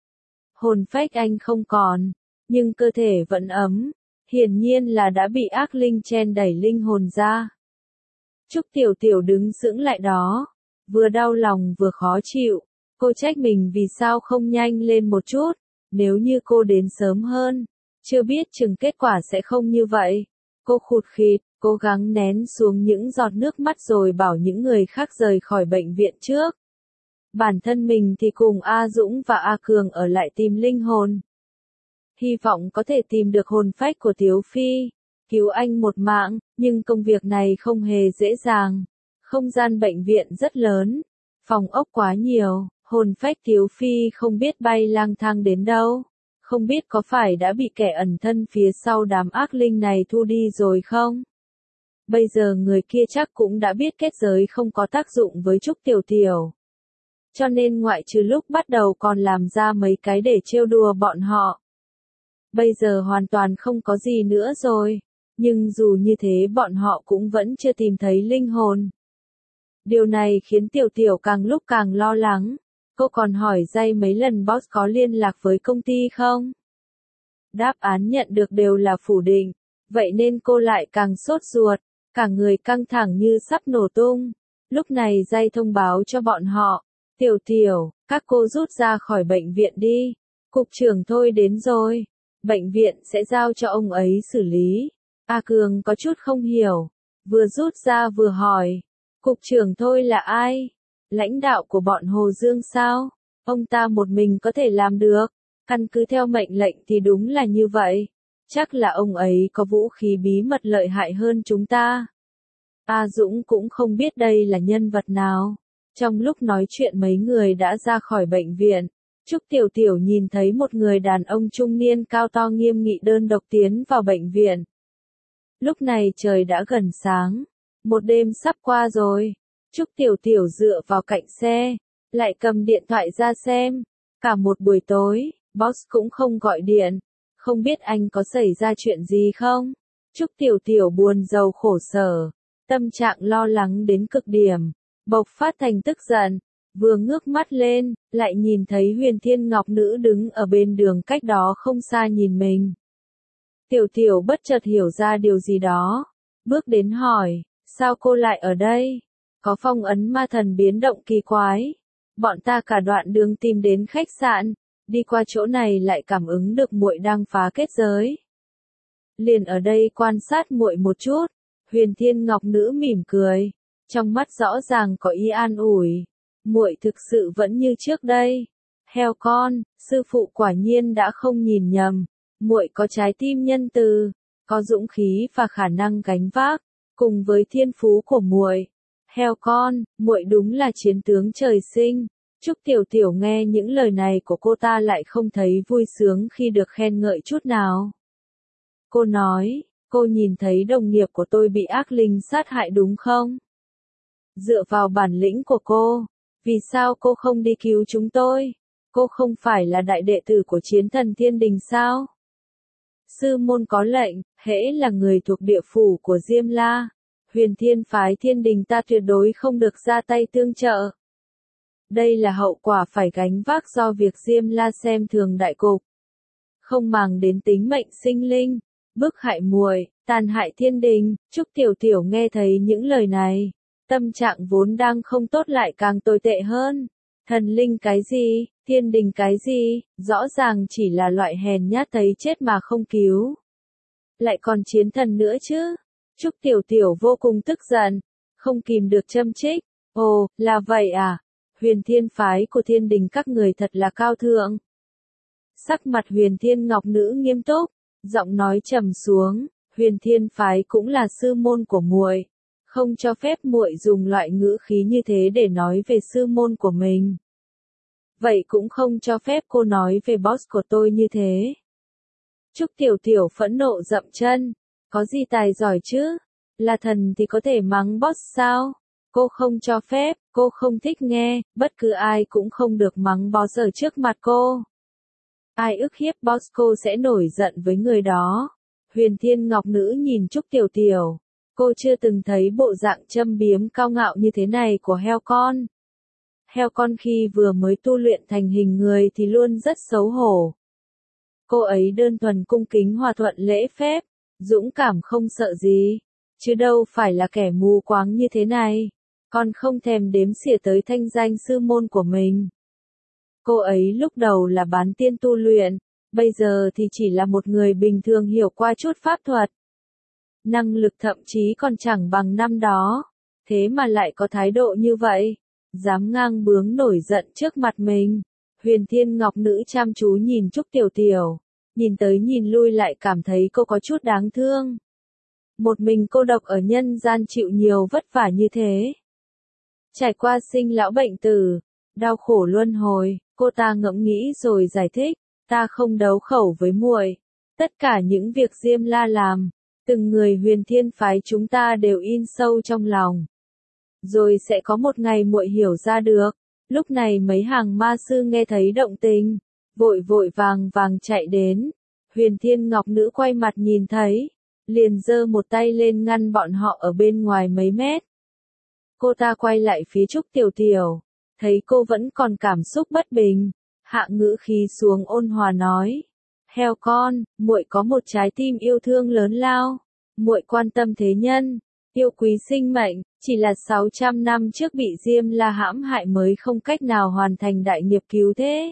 Hồn phách anh không còn, nhưng cơ thể vẫn ấm. Hiển nhiên là đã bị ác linh chen đẩy linh hồn ra. Trúc Tiểu Tiểu đứng sững lại đó. Vừa đau lòng vừa khó chịu. Cô trách mình vì sao không nhanh lên một chút. Nếu như cô đến sớm hơn, chưa biết chừng kết quả sẽ không như vậy. Cô khụt khịt, cố gắng nén xuống những giọt nước mắt rồi bảo những người khác rời khỏi bệnh viện trước. Bản thân mình thì cùng A Dũng và A Cường ở lại tìm linh hồn. Hy vọng có thể tìm được hồn phách của Tiếu Phi, cứu anh một mạng, nhưng công việc này không hề dễ dàng. Không gian bệnh viện rất lớn, phòng ốc quá nhiều. Hồn phách Tiếu Phi không biết bay lang thang đến đâu, không biết có phải đã bị kẻ ẩn thân phía sau đám ác linh này thu đi rồi không? Bây giờ người kia chắc cũng đã biết kết giới không có tác dụng với Trúc Tiểu Tiểu. Cho nên ngoại trừ lúc bắt đầu còn làm ra mấy cái để trêu đùa bọn họ. Bây giờ hoàn toàn không có gì nữa rồi, nhưng dù như thế bọn họ cũng vẫn chưa tìm thấy linh hồn. Điều này khiến Tiểu Tiểu càng lúc càng lo lắng. Cô còn hỏi Jay mấy lần boss có liên lạc với công ty không? Đáp án nhận được đều là phủ định, vậy nên cô lại càng sốt ruột, cả người căng thẳng như sắp nổ tung. Lúc này Jay thông báo cho bọn họ, Tiểu Tiểu, các cô rút ra khỏi bệnh viện đi, cục trưởng Thôi đến rồi, bệnh viện sẽ giao cho ông ấy xử lý. A Cường có chút không hiểu, vừa rút ra vừa hỏi, cục trưởng Thôi là ai? Lãnh đạo của bọn Hồ Dương sao? Ông ta một mình có thể làm được. Căn cứ theo mệnh lệnh thì đúng là như vậy. Chắc là ông ấy có vũ khí bí mật lợi hại hơn chúng ta. A Dũng cũng không biết đây là nhân vật nào. Trong lúc nói chuyện mấy người đã ra khỏi bệnh viện. Trúc Tiểu Tiểu nhìn thấy một người đàn ông trung niên cao to nghiêm nghị đơn độc tiến vào bệnh viện. Lúc này trời đã gần sáng. Một đêm sắp qua rồi. Trúc Tiểu Tiểu dựa vào cạnh xe, lại cầm điện thoại ra xem. Cả một buổi tối, boss cũng không gọi điện. Không biết anh có xảy ra chuyện gì không? Trúc Tiểu Tiểu buồn rầu khổ sở. Tâm trạng lo lắng đến cực điểm. Bộc phát thành tức giận. Vừa ngước mắt lên, lại nhìn thấy Huyền Thiên Ngọc Nữ đứng ở bên đường cách đó không xa nhìn mình. Tiểu Tiểu bất chợt hiểu ra điều gì đó. Bước đến hỏi, sao cô lại ở đây? Có phong ấn ma thần biến động kỳ quái. Bọn ta cả đoạn đường tìm đến khách sạn, đi qua chỗ này lại cảm ứng được muội đang phá kết giới. Liền ở đây quan sát muội một chút. Huyền Thiên Ngọc Nữ mỉm cười, trong mắt rõ ràng có ý an ủi. Muội thực sự vẫn như trước đây. Heo con, sư phụ quả nhiên đã không nhìn nhầm. Muội có trái tim nhân từ, có dũng khí và khả năng gánh vác, cùng với thiên phú của muội. Heo con, muội đúng là chiến tướng trời sinh. Trúc Tiểu Tiểu nghe những lời này của cô ta lại không thấy vui sướng khi được khen ngợi chút nào. Cô nói, cô nhìn thấy đồng nghiệp của tôi bị ác linh sát hại đúng không? Dựa vào bản lĩnh của cô, vì sao cô không đi cứu chúng tôi? Cô không phải là đại đệ tử của chiến thần Thiên Đình sao? Sư môn có lệnh, hễ là người thuộc địa phủ của Diêm La, Huyền Thiên phái Thiên Đình ta tuyệt đối không được ra tay tương trợ. Đây là hậu quả phải gánh vác do việc Diêm La xem thường đại cục. Không màng đến tính mệnh sinh linh, bức hại muội, tàn hại Thiên Đình. Trúc Tiểu Tiểu nghe thấy những lời này, tâm trạng vốn đang không tốt lại càng tồi tệ hơn. Thần linh cái gì, Thiên Đình cái gì, rõ ràng chỉ là loại hèn nhát thấy chết mà không cứu. Lại còn chiến thần nữa chứ. Trúc Tiểu Tiểu vô cùng tức giận, không kìm được châm chích. Ồ, là vậy à? Huyền Thiên phái của Thiên Đình các người thật là cao thượng. Sắc mặt Huyền Thiên Ngọc Nữ nghiêm túc, giọng nói trầm xuống. Huyền Thiên phái cũng là sư môn của muội, không cho phép muội dùng loại ngữ khí như thế để nói về sư môn của mình. Vậy cũng không cho phép cô nói về boss của tôi như thế. Trúc Tiểu Tiểu phẫn nộ dậm chân. Có gì tài giỏi chứ? Là thần thì có thể mắng boss sao? Cô không cho phép, cô không thích nghe, bất cứ ai cũng không được mắng boss ở trước mặt cô. Ai ức hiếp boss cô sẽ nổi giận với người đó. Huyền Thiên Ngọc Nữ nhìn Trúc Tiểu Tiểu. Cô chưa từng thấy bộ dạng châm biếm cao ngạo như thế này của heo con. Heo con khi vừa mới tu luyện thành hình người thì luôn rất xấu hổ. Cô ấy đơn thuần cung kính hòa thuận lễ phép, dũng cảm không sợ gì, chứ đâu phải là kẻ mù quáng như thế này, còn không thèm đếm xỉa tới thanh danh sư môn của mình. Cô ấy lúc đầu là bán tiên tu luyện, bây giờ thì chỉ là một người bình thường hiểu qua chút pháp thuật. Năng lực thậm chí còn chẳng bằng năm đó, thế mà lại có thái độ như vậy, dám ngang bướng nổi giận trước mặt mình. Huyền Thiên Ngọc Nữ chăm chú nhìn Trúc Tiểu Tiểu, nhìn tới nhìn lui lại cảm thấy cô có chút đáng thương. Một mình cô độc ở nhân gian chịu nhiều vất vả như thế. Trải qua sinh lão bệnh tử, đau khổ luân hồi, cô ta ngẫm nghĩ rồi giải thích, ta không đấu khẩu với muội. Tất cả những việc Diêm La làm, từng người Huyền Thiên phái chúng ta đều in sâu trong lòng. Rồi sẽ có một ngày muội hiểu ra được. Lúc này mấy hàng ma sư nghe thấy động tĩnh, vội vội vàng vàng chạy đến. Huyền Thiên Ngọc Nữ quay mặt nhìn thấy, liền giơ một tay lên ngăn bọn họ ở bên ngoài mấy mét. Cô ta quay lại phía Trúc Tiểu Tiểu, thấy cô vẫn còn cảm xúc bất bình, hạ ngữ khí xuống ôn hòa nói: "Heo con, muội có một trái tim yêu thương lớn lao, muội quan tâm thế nhân, yêu quý sinh mệnh, chỉ là 600 năm trước bị Diêm La hãm hại mới không cách nào hoàn thành đại nghiệp cứu thế.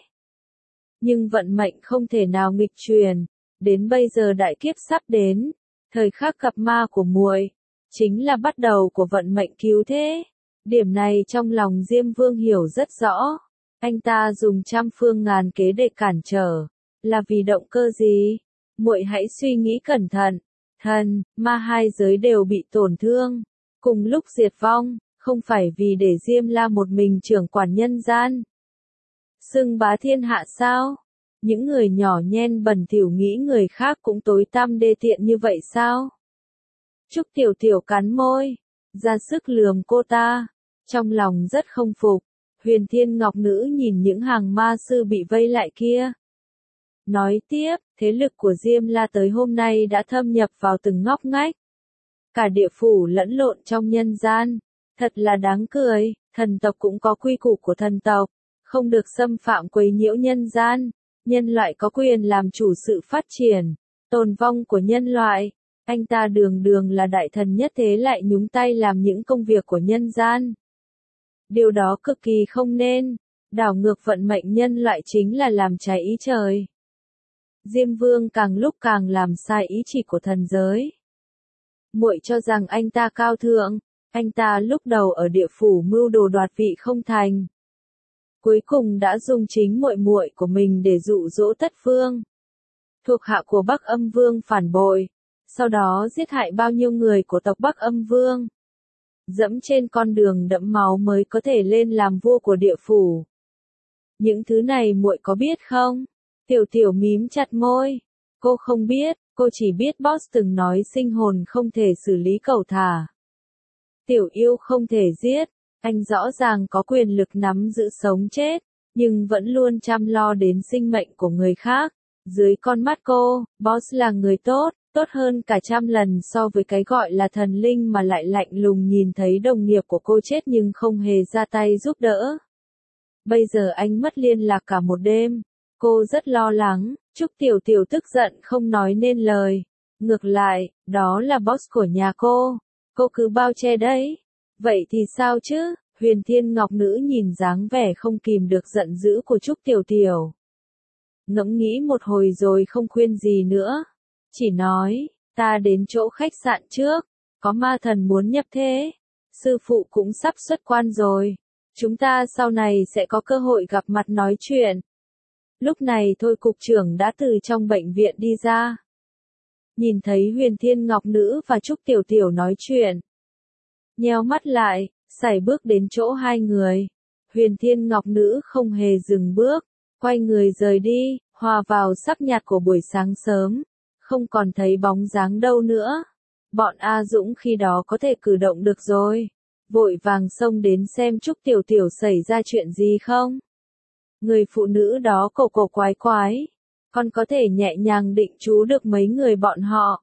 Nhưng vận mệnh không thể nào nghịch chuyển, đến bây giờ đại kiếp sắp đến, thời khắc gặp ma của muội chính là bắt đầu của vận mệnh cứu thế." Điểm này trong lòng Diêm Vương hiểu rất rõ. Anh ta dùng trăm phương ngàn kế để cản trở, là vì động cơ gì? Muội hãy suy nghĩ cẩn thận. Thần, ma hai giới đều bị tổn thương, cùng lúc diệt vong, Không phải vì để Diêm La một mình trưởng quản nhân gian, xưng bá thiên hạ sao? Những người nhỏ nhen bẩn thỉu nghĩ người khác cũng tối tăm đê tiện như vậy sao? Trúc Tiểu Tiểu cắn môi, ra sức lườm cô ta, trong lòng rất không phục. Huyền Thiên Ngọc Nữ nhìn những hàng ma sư bị vây lại kia. Nói tiếp, thế lực của Diêm La tới hôm nay đã thâm nhập vào từng ngóc ngách. Cả địa phủ lẫn lộn trong nhân gian. Thật là đáng cười, thần tộc cũng có quy củ của thần tộc. Không được xâm phạm quấy nhiễu nhân gian. Nhân loại có quyền làm chủ sự phát triển, tồn vong của nhân loại. Anh ta đường đường là đại thần nhất thế lại nhúng tay làm những công việc của nhân gian. Điều đó cực kỳ không nên. Đảo ngược vận mệnh nhân loại chính là làm trái ý trời. Diêm Vương càng lúc càng làm sai ý chỉ của thần giới. Muội cho rằng anh ta cao thượng, anh ta lúc đầu ở địa phủ mưu đồ đoạt vị không thành. Cuối cùng đã dùng chính muội muội của mình để dụ dỗ Tất Vương. Thuộc hạ của Bắc Âm Vương phản bội, sau đó giết hại bao nhiêu người của tộc Bắc Âm Vương. Dẫm trên con đường đẫm máu mới có thể lên làm vua của địa phủ. Những thứ này muội có biết không? Tiểu Tiểu mím chặt môi. Cô không biết, cô chỉ biết boss từng nói sinh hồn không thể xử lý cẩu thả. Tiểu yêu không thể giết. Anh rõ ràng có quyền lực nắm giữ sống chết, nhưng vẫn luôn chăm lo đến sinh mệnh của người khác. Dưới con mắt cô, boss là người tốt, tốt hơn cả trăm lần so với cái gọi là thần linh mà lại lạnh lùng nhìn thấy đồng nghiệp của cô chết nhưng không hề ra tay giúp đỡ. Bây giờ anh mất liên lạc cả một đêm. Cô rất lo lắng, Trúc Tiểu Tiểu tức giận không nói nên lời. Ngược lại, đó là boss của nhà cô cứ bao che đấy. Vậy thì sao chứ? Huyền Thiên Ngọc Nữ nhìn dáng vẻ không kìm được giận dữ của Trúc Tiểu Tiểu. Ngẫm nghĩ một hồi rồi không khuyên gì nữa. Chỉ nói, ta đến chỗ khách sạn trước, có ma thần muốn nhập thế. Sư phụ cũng sắp xuất quan rồi. Chúng ta sau này sẽ có cơ hội gặp mặt nói chuyện. Lúc này thôi cục trưởng đã từ trong bệnh viện đi ra. Nhìn thấy Huyền Thiên Ngọc Nữ và Trúc Tiểu Tiểu nói chuyện. Nheo mắt lại, sải bước đến chỗ hai người. Huyền Thiên Ngọc Nữ không hề dừng bước, quay người rời đi, hòa vào sắc nhạt của buổi sáng sớm. Không còn thấy bóng dáng đâu nữa. Bọn A Dũng khi đó có thể cử động được rồi. Vội vàng xông đến xem Trúc Tiểu Tiểu xảy ra chuyện gì không. Người phụ nữ đó cổ cổ quái quái. Còn có thể nhẹ nhàng định trú được mấy người bọn họ.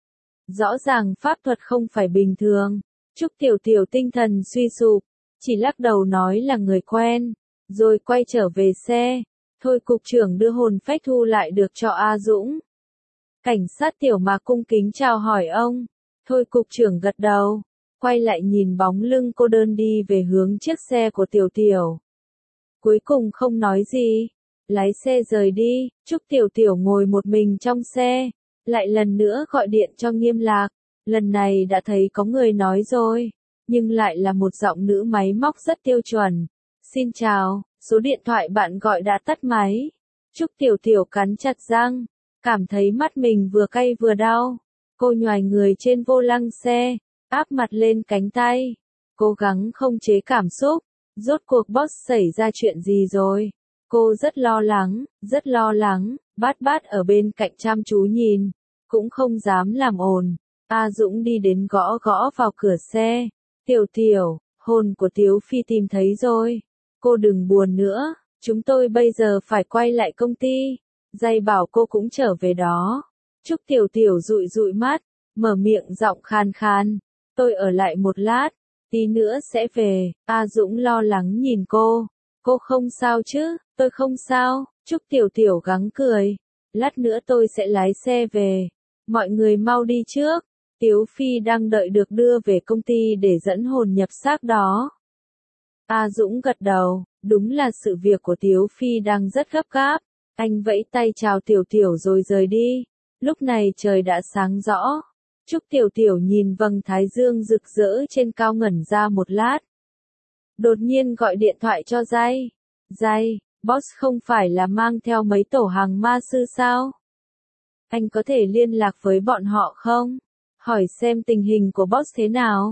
Rõ ràng pháp thuật không phải bình thường. Trúc Tiểu Tiểu tinh thần suy sụp. Chỉ lắc đầu nói là người quen. Rồi quay trở về xe. Thôi cục trưởng đưa hồn phách thu lại được cho A Dũng. Cảnh sát Tiểu Mạc cung kính chào hỏi ông. Thôi cục trưởng gật đầu. Quay lại nhìn bóng lưng cô đơn đi về hướng chiếc xe của Tiểu Tiểu. Cuối cùng không nói gì. Lái xe rời đi. Trúc Tiểu Tiểu ngồi một mình trong xe. Lại lần nữa gọi điện cho Nghiêm Lạc. Lần này đã thấy có người nói rồi. Nhưng lại là một giọng nữ máy móc rất tiêu chuẩn. Xin chào, số điện thoại bạn gọi đã tắt máy. Trúc Tiểu Tiểu cắn chặt răng. Cảm thấy mắt mình vừa cay vừa đau. Cô nhoài người trên vô lăng xe. Áp mặt lên cánh tay. Cố gắng không chế cảm xúc. Rốt cuộc boss xảy ra chuyện gì rồi? Cô rất lo lắng, rất lo lắng. Bát Bát ở bên cạnh chăm chú nhìn. Cũng không dám làm ồn. A Dũng đi đến gõ gõ vào cửa xe. Tiểu Tiểu, hồn của Tiếu Phi tìm thấy rồi. Cô đừng buồn nữa. Chúng tôi bây giờ phải quay lại công ty. Dây bảo cô cũng trở về đó. Trúc Tiểu Tiểu dụi dụi mắt. Mở miệng giọng khan khan. Tôi ở lại một lát. Tí nữa sẽ về. A Dũng lo lắng nhìn cô. Cô không sao chứ? Tôi không sao. Trúc Tiểu Tiểu gắng cười. Lát nữa tôi sẽ lái xe về. Mọi người mau đi trước. Tiếu Phi đang đợi được đưa về công ty để dẫn hồn nhập xác đó. A Dũng gật đầu. Đúng là sự việc của Tiếu Phi đang rất gấp gáp. Anh vẫy tay chào Tiểu Tiểu rồi rời đi. Lúc này trời đã sáng rõ. Trúc Tiểu Tiểu nhìn vầng thái dương rực rỡ trên cao ngẩn ra một lát. Đột nhiên gọi điện thoại cho Jay. Jay, boss không phải là mang theo mấy tổ hàng ma sư sao? Anh có thể liên lạc với bọn họ không? Hỏi xem tình hình của boss thế nào?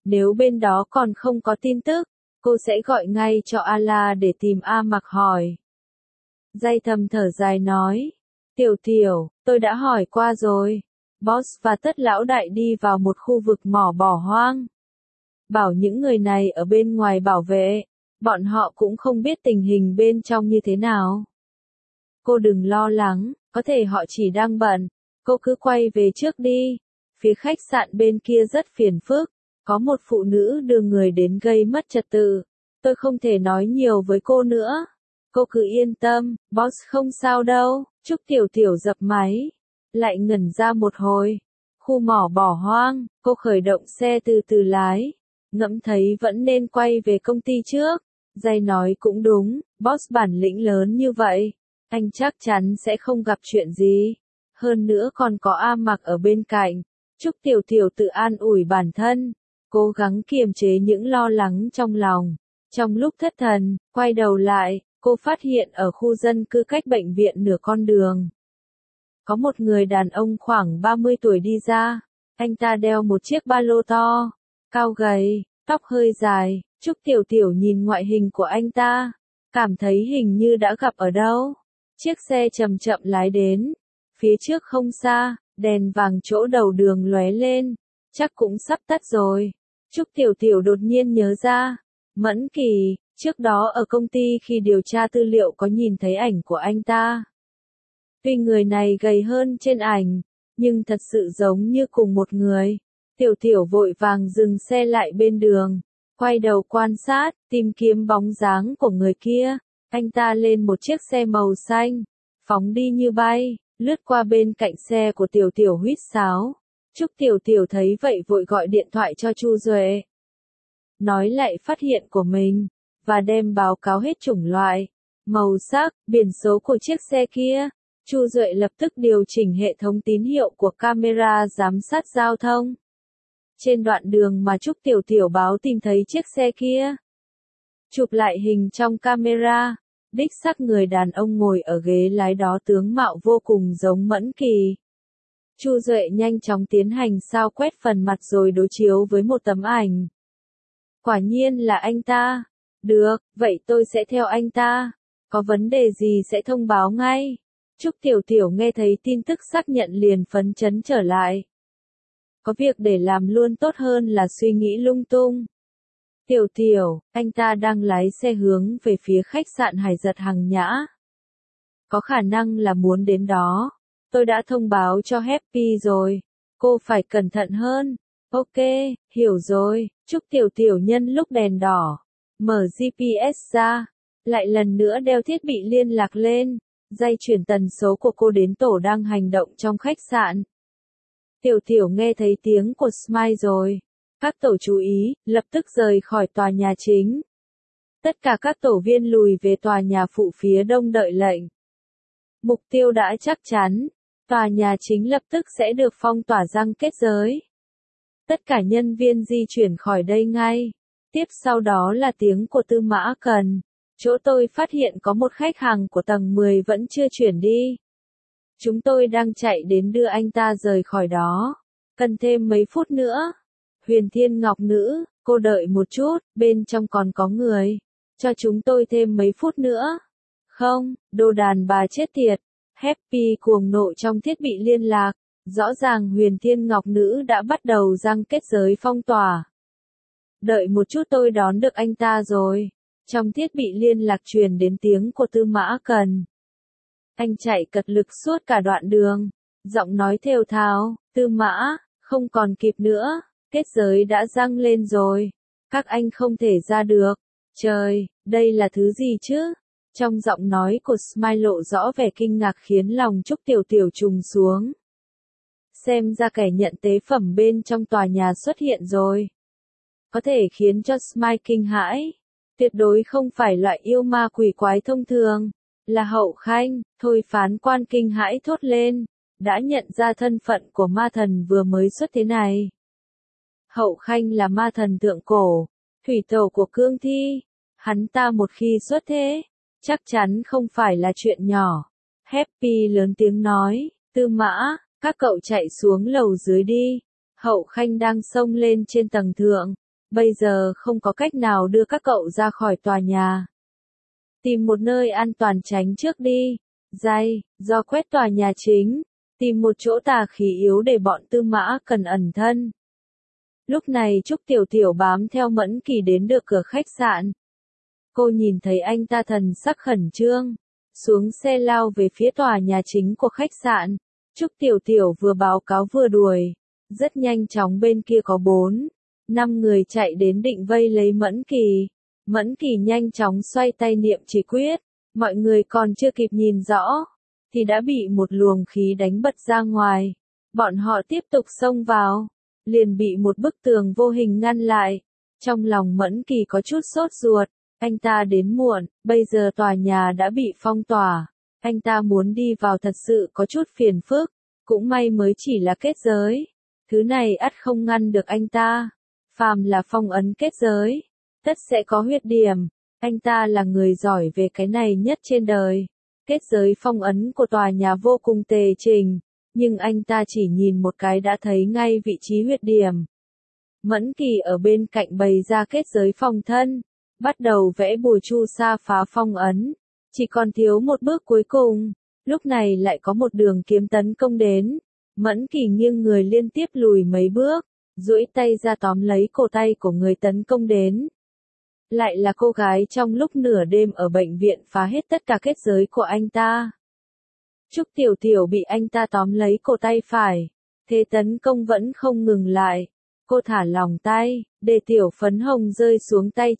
Nếu bên đó còn không có tin tức, cô sẽ gọi ngay cho Ala để tìm A Mặc hỏi. Dây thầm thở dài nói. Tiểu Tiểu, tôi đã hỏi qua rồi. Boss và Tất lão đại đi vào một khu vực mỏ bỏ hoang. Bảo những người này ở bên ngoài bảo vệ, bọn họ cũng không biết tình hình bên trong như thế nào. Cô đừng lo lắng, có thể họ chỉ đang bận, cô cứ quay về trước đi. Phía khách sạn bên kia rất phiền phức, có một phụ nữ đưa người đến gây mất trật tự. Tôi không thể nói nhiều với cô nữa. Cô cứ yên tâm, boss không sao đâu. Trúc Tiểu Tiểu dập máy, lại ngẩn ra một hồi. Khu mỏ bỏ hoang, cô khởi động xe từ từ lái. Ngẫm thấy vẫn nên quay về công ty trước. Dây nói cũng đúng, boss bản lĩnh lớn như vậy, anh chắc chắn sẽ không gặp chuyện gì. Hơn nữa còn có A Mặc ở bên cạnh. Trúc Tiểu Tiểu tự an ủi bản thân, cố gắng kiềm chế những lo lắng trong lòng. Trong lúc thất thần, quay đầu lại, cô phát hiện ở khu dân cư cách bệnh viện nửa con đường. Có một người đàn ông khoảng 30 tuổi đi ra. Anh ta đeo một chiếc ba lô to, cao gầy, tóc hơi dài. Trúc Tiểu Tiểu nhìn ngoại hình của anh ta, cảm thấy hình như đã gặp ở đâu. Chiếc xe chậm chậm lái đến. Phía trước không xa, đèn vàng chỗ đầu đường lóe lên. Chắc cũng sắp tắt rồi. Trúc Tiểu Tiểu đột nhiên nhớ ra. Mẫn Kỳ, trước đó ở công ty khi điều tra tư liệu có nhìn thấy ảnh của anh ta. Tuy người này gầy hơn trên ảnh, nhưng thật sự giống như cùng một người. Tiểu Tiểu vội vàng dừng xe lại bên đường, quay đầu quan sát, tìm kiếm bóng dáng của người kia. Anh ta lên một chiếc xe màu xanh, phóng đi như bay, lướt qua bên cạnh xe của Tiểu Tiểu huýt sáo. Trúc Tiểu Tiểu thấy vậy vội gọi điện thoại cho Chu Duệ. Nói lại phát hiện của mình, và đem báo cáo hết chủng loại, màu sắc, biển số của chiếc xe kia. Chu Duệ lập tức điều chỉnh hệ thống tín hiệu của camera giám sát giao thông. Trên đoạn đường mà Trúc Tiểu Tiểu báo tìm thấy chiếc xe kia. Chụp lại hình trong camera, đích xác người đàn ông ngồi ở ghế lái đó tướng mạo vô cùng giống Mẫn Kỳ. Chu Duệ nhanh chóng tiến hành sao quét phần mặt rồi đối chiếu với một tấm ảnh. Quả nhiên là anh ta. Được, vậy tôi sẽ theo anh ta. Có vấn đề gì sẽ thông báo ngay. Trúc Tiểu Tiểu nghe thấy tin tức xác nhận liền phấn chấn trở lại. Có việc để làm luôn tốt hơn là suy nghĩ lung tung. Tiểu Tiểu, anh ta đang lái xe hướng về phía khách sạn Hải Giật Hằng Nhã. Có khả năng là muốn đến đó. Tôi đã thông báo cho Happy rồi. Cô phải cẩn thận hơn. Ok, hiểu rồi. Trúc Tiểu Tiểu nhân lúc đèn đỏ, mở GPS ra, lại lần nữa đeo thiết bị liên lạc lên. Dây chuyển tần số của cô đến tổ đang hành động trong khách sạn. Tiểu Tiểu nghe thấy tiếng của Smile rồi. Các tổ chú ý, lập tức rời khỏi tòa nhà chính. Tất cả các tổ viên lùi về tòa nhà phụ phía đông đợi lệnh. Mục tiêu đã chắc chắn. Tòa nhà chính lập tức sẽ được phong tỏa răng kết giới. Tất cả nhân viên di chuyển khỏi đây ngay. Tiếp sau đó là tiếng của Tư Mã Cần. Chỗ tôi phát hiện có một khách hàng của tầng 10 vẫn chưa chuyển đi. Chúng tôi đang chạy đến đưa anh ta rời khỏi đó. Cần thêm mấy phút nữa. Huyền Thiên Ngọc Nữ, cô đợi một chút, bên trong còn có người. Cho chúng tôi thêm mấy phút nữa. Không, đồ đàn bà chết tiệt. Happy cuồng nộ trong thiết bị liên lạc. Rõ ràng Huyền Thiên Ngọc Nữ đã bắt đầu răng kết giới phong tỏa. Đợi một chút tôi đón được anh ta rồi. Trong thiết bị liên lạc truyền đến tiếng của Tư Mã Cần. Anh chạy cật lực suốt cả đoạn đường. Giọng nói thều thào, Tư Mã, không còn kịp nữa. Kết giới đã răng lên rồi. Các anh không thể ra được. Trời, đây là thứ gì chứ? Trong giọng nói của Smile lộ rõ vẻ kinh ngạc khiến lòng Trúc Tiểu Tiểu trùng xuống. Xem ra kẻ nhận tế phẩm bên trong tòa nhà xuất hiện rồi. Có thể khiến cho Smile kinh hãi. Tuyệt đối không phải loại yêu ma quỷ quái thông thường. Là Hậu Khanh, thôi phán quan kinh hãi thốt lên. Đã nhận ra thân phận của ma thần vừa mới xuất thế này. Hậu Khanh là ma thần thượng cổ, thủy tổ của cương thi. Hắn ta một khi xuất thế, chắc chắn không phải là chuyện nhỏ. Happy lớn tiếng nói, Tư Mã, các cậu chạy xuống lầu dưới đi. Hậu Khanh đang xông lên trên tầng thượng. bây giờ không có cách nào đưa các cậu ra khỏi tòa nhà. Tìm một nơi an toàn tránh trước đi. Do quét tòa nhà chính, tìm một chỗ tà khí yếu để bọn Tư Mã Cần ẩn thân. Lúc này Trúc Tiểu Tiểu bám theo Mẫn Kỳ đến được cửa khách sạn. Cô nhìn thấy anh ta thần sắc khẩn trương, xuống xe lao về phía tòa nhà chính của khách sạn. Trúc Tiểu Tiểu vừa báo cáo vừa đuổi, rất nhanh chóng bên kia có 4-5 người chạy đến định vây lấy Mẫn Kỳ. Mẫn Kỳ nhanh chóng xoay tay niệm chỉ quyết, mọi người còn chưa kịp nhìn rõ, thì đã bị một luồng khí đánh bật ra ngoài. Bọn họ tiếp tục xông vào, liền bị một bức tường vô hình ngăn lại. Trong lòng Mẫn Kỳ có chút sốt ruột, anh ta đến muộn, bây giờ tòa nhà đã bị phong tỏa. Anh ta muốn đi vào thật sự có chút phiền phức, cũng may mới chỉ là kết giới. Thứ này ắt không ngăn được anh ta. Phàm là phong ấn kết giới, tất sẽ có huyết điểm. Anh ta là người giỏi về cái này nhất trên đời. Kết giới phong ấn của tòa nhà vô cùng tề chỉnh, nhưng anh ta chỉ nhìn một cái đã thấy ngay vị trí huyết điểm. Mẫn Kỳ ở bên cạnh bày ra kết giới phòng thân, bắt đầu vẽ bùa chu sa phá phong ấn. Chỉ còn thiếu một bước cuối cùng, lúc này lại có một đường kiếm tấn công đến. Mẫn Kỳ nghiêng người liên tiếp lùi mấy bước, duỗi tay ra tóm lấy cổ tay của người tấn công đến. Lại là cô gái trong lúc nửa đêm ở bệnh viện phá hết tất cả kết giới của anh ta. Trúc Tiểu Tiểu bị anh ta tóm lấy cổ tay phải, thế tấn công vẫn không ngừng lại. Cô thả lỏng tay, để tiểu phấn hồng rơi xuống tay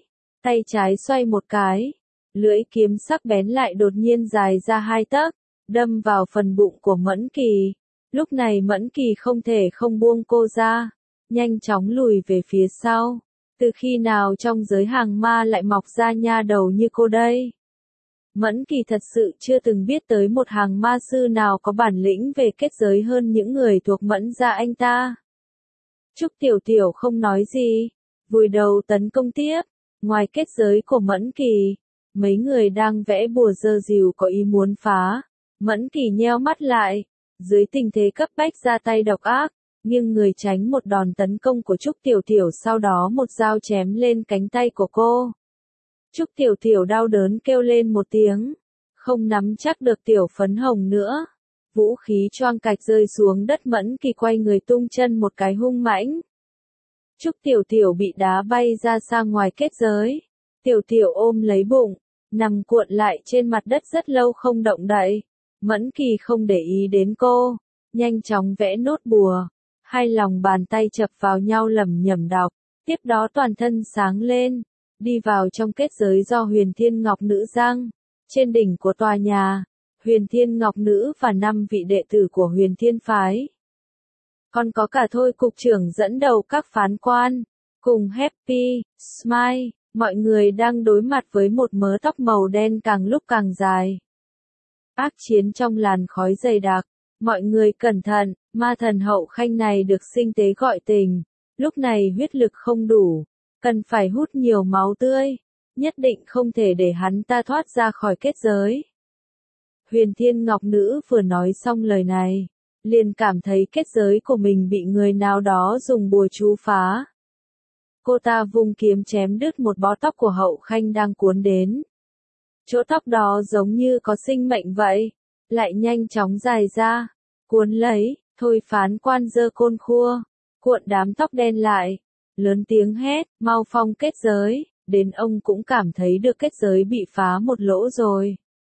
trái xoay một cái. Lưỡi kiếm sắc bén lại đột nhiên dài ra 2 tấc, đâm vào phần bụng của Mẫn Kỳ. Lúc này Mẫn Kỳ không thể không buông cô ra, nhanh chóng lùi về phía sau. Từ khi nào trong giới hàng ma lại mọc ra nha đầu như cô đây? Mẫn Kỳ thật sự chưa từng biết tới một hàng ma sư nào có bản lĩnh về kết giới hơn những người thuộc Mẫn gia anh ta. Trúc Tiểu Tiểu không nói gì, vùi đầu tấn công tiếp. Ngoài kết giới của Mẫn Kỳ, mấy người đang vẽ bùa dơ dìu có ý muốn phá. Mẫn Kỳ nheo mắt lại, dưới tình thế cấp bách ra tay độc ác, nghiêng người tránh một đòn tấn công của Trúc Tiểu Tiểu, sau đó một dao chém lên cánh tay của cô. Trúc Tiểu Tiểu đau đớn kêu lên một tiếng, không nắm chắc được tiểu phấn hồng nữa. Vũ khí choang cạch rơi xuống đất. Mẫn Kỳ quay người tung chân một cái hung mãnh. Trúc Tiểu Tiểu bị đá bay ra xa ngoài kết giới. Tiểu Tiểu ôm lấy bụng, nằm cuộn lại trên mặt đất rất lâu không động đậy. Mẫn Kỳ không để ý đến cô, nhanh chóng vẽ nốt bùa. Hai lòng bàn tay chập vào nhau lẩm nhẩm đọc, tiếp đó toàn thân sáng lên, đi vào trong kết giới do Huyền Thiên Ngọc Nữ giăng. Trên đỉnh của tòa nhà, Huyền Thiên Ngọc Nữ và 5 vị đệ tử của Huyền Thiên Phái. Còn có cả Thôi cục trưởng dẫn đầu các phán quan, cùng Happy, Smile, mọi người đang đối mặt với một mớ tóc màu đen càng lúc càng dài. Ác chiến trong làn khói dày đặc, mọi người cẩn thận, ma thần Hậu Khanh này được sinh tế gọi tình, lúc này huyết lực không đủ, cần phải hút nhiều máu tươi, nhất định không thể để hắn ta thoát ra khỏi kết giới. Huyền Thiên Ngọc Nữ vừa nói xong lời này, liền cảm thấy kết giới của mình bị người nào đó dùng bùa chú phá. Cô ta vung kiếm chém đứt một bó tóc của Hậu Khanh đang cuốn đến. Chỗ tóc đó giống như có sinh mệnh vậy, lại nhanh chóng dài ra, cuốn lấy. Thôi phán quan giơ côn khua, cuộn đám tóc đen lại, lớn tiếng hét, mau phong kết giới. Đến ông cũng cảm thấy được kết giới bị phá một lỗ rồi.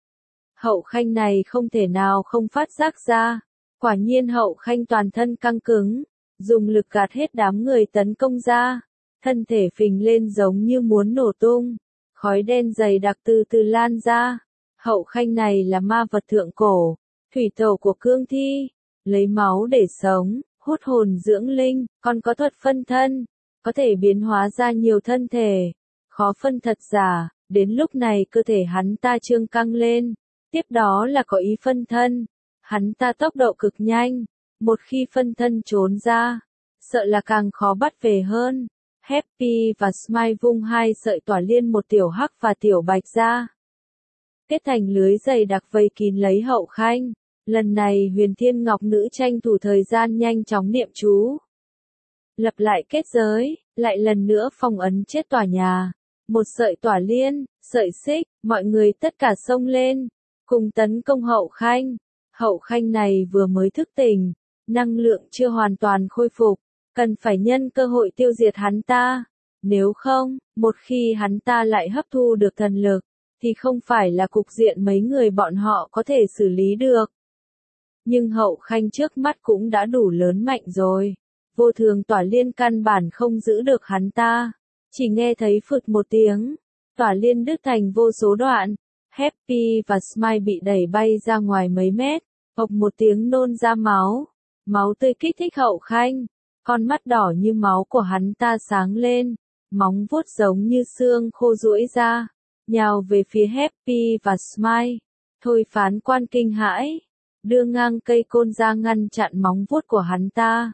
Hậu Khanh này không thể nào không phát giác ra. Quả nhiên Hậu Khanh toàn thân căng cứng, dùng lực gạt hết đám người tấn công ra. Thân thể phình lên giống như muốn nổ tung. Khói đen dày đặc từ từ lan ra. Hậu Khanh này là ma vật thượng cổ, thủy tổ của cương thi. Lấy máu để sống, hút hồn dưỡng linh, còn có thuật phân thân. Có thể biến hóa ra nhiều thân thể. Khó phân thật giả, đến lúc này cơ thể hắn ta trương căng lên. Tiếp đó là có ý phân thân. Hắn ta tốc độ cực nhanh. Một khi phân thân trốn ra, sợ là càng khó bắt về hơn. Happy và Smile vung 2 sợi tỏa liên, một tiểu hắc và tiểu bạch ra. Kết thành lưới dày đặc vây kín lấy Hậu Khanh. Lần này Huyền Thiên Ngọc Nữ tranh thủ thời gian nhanh chóng niệm chú. lập lại kết giới, lại lần nữa phong ấn chết tòa nhà. Một sợi tỏa liên, sợi xích, mọi người tất cả xông lên, cùng tấn công Hậu Khanh. Hậu Khanh này vừa mới thức tỉnh, năng lượng chưa hoàn toàn khôi phục, cần phải nhân cơ hội tiêu diệt hắn ta. Nếu không, một khi hắn ta lại hấp thu được thần lực, thì không phải là cục diện mấy người bọn họ có thể xử lý được. Nhưng Hậu Khanh trước mắt cũng đã đủ lớn mạnh rồi. Vô thường tỏa liên căn bản không giữ được hắn ta. Chỉ nghe thấy phụt một tiếng, tỏa liên đứt thành vô số đoạn. Happy và Smile bị đẩy bay ra ngoài mấy mét, hộc một tiếng nôn ra máu. Máu tươi kích thích Hậu Khanh, con mắt đỏ như máu của hắn ta sáng lên, móng vuốt giống như xương khô duỗi ra, nhào về phía Happy và Smile. Thôi phán quan kinh hãi, đưa ngang cây côn ra ngăn chặn móng vuốt của hắn ta.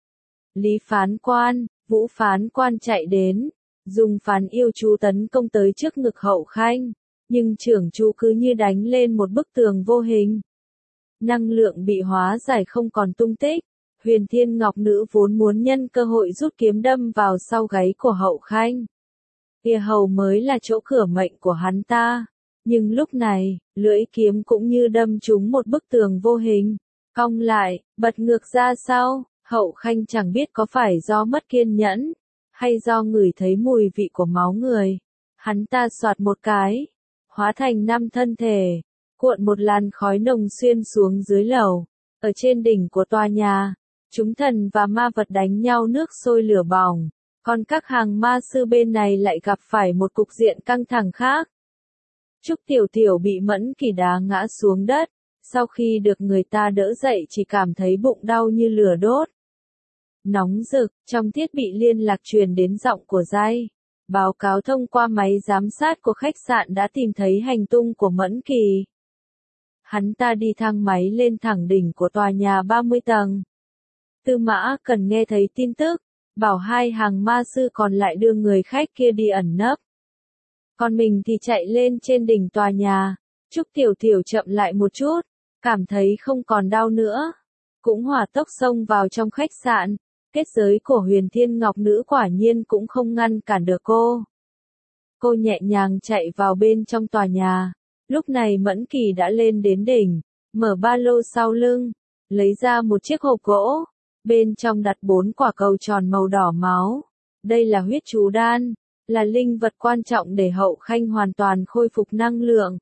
Lý phán quan, Vũ phán quan chạy đến, dùng phán yêu chú tấn công tới trước ngực Hậu Khanh, nhưng trưởng chú cứ như đánh lên một bức tường vô hình. Năng lượng bị hóa giải không còn tung tích. Huyền Thiên Ngọc Nữ vốn muốn nhân cơ hội rút kiếm đâm vào sau gáy của Hậu Khanh. Kia hầu mới là chỗ cửa mệnh của hắn ta. Nhưng lúc này, lưỡi kiếm cũng như đâm trúng một bức tường vô hình, cong lại, bật ngược ra sau. Hậu Khanh chẳng biết có phải do mất kiên nhẫn, hay do ngửi thấy mùi vị của máu người. Hắn ta xoạt một cái, hóa thành 5 thân thể, cuộn một làn khói nồng xuyên xuống dưới lầu. Ở trên đỉnh của tòa nhà, chúng thần và ma vật đánh nhau nước sôi lửa bỏng, còn các hàng ma sư bên này lại gặp phải một cục diện căng thẳng khác. Trúc Tiểu Tiểu bị Mẫn Kỳ đá ngã xuống đất, sau khi được người ta đỡ dậy chỉ cảm thấy bụng đau như lửa đốt. Nóng rực, trong thiết bị liên lạc truyền đến giọng của Giai. Báo cáo thông qua máy giám sát của khách sạn đã tìm thấy hành tung của Mẫn Kỳ. Hắn ta đi thang máy lên thẳng đỉnh của tòa nhà 30 tầng. Tư Mã Cần nghe thấy tin tức, bảo 2 hàng ma sư còn lại đưa người khách kia đi ẩn nấp. Còn mình thì chạy lên trên đỉnh tòa nhà. Trúc Tiểu Tiểu chậm lại một chút, cảm thấy không còn đau nữa. Cũng hỏa tốc xông vào trong khách sạn. Kết giới của Huyền Thiên Ngọc Nữ quả nhiên cũng không ngăn cản được cô. Cô nhẹ nhàng chạy vào bên trong tòa nhà. Lúc này Mẫn Kỳ đã lên đến đỉnh, mở ba lô sau lưng, lấy ra một chiếc hộp gỗ. Bên trong đặt 4 quả cầu tròn màu đỏ máu. Đây là huyết chú đan, là linh vật quan trọng để Hậu Khanh hoàn toàn khôi phục năng lượng.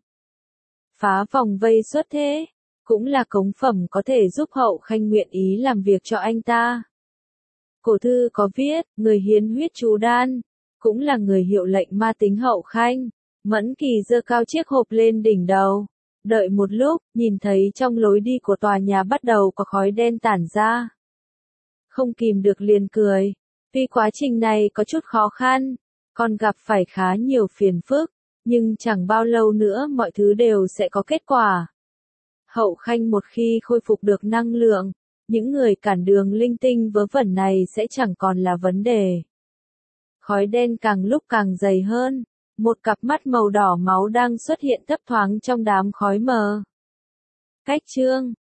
Phá vòng vây xuất thế, cũng là cống phẩm có thể giúp Hậu Khanh nguyện ý làm việc cho anh ta. Cổ thư có viết, người hiến huyết chú đan, cũng là người hiệu lệnh ma tính Hậu Khanh. Mẫn Kỳ giơ cao chiếc hộp lên đỉnh đầu. Đợi một lúc, nhìn thấy trong lối đi của tòa nhà bắt đầu có khói đen tản ra. Không kìm được liền cười. Tuy quá trình này có chút khó khăn, còn gặp phải khá nhiều phiền phức, nhưng chẳng bao lâu nữa mọi thứ đều sẽ có kết quả. Hậu Khanh một khi khôi phục được năng lượng, những người cản đường linh tinh vớ vẩn này sẽ chẳng còn là vấn đề. Khói đen càng lúc càng dày hơn, một cặp mắt màu đỏ máu đang xuất hiện thấp thoáng trong đám khói mờ. Cách chương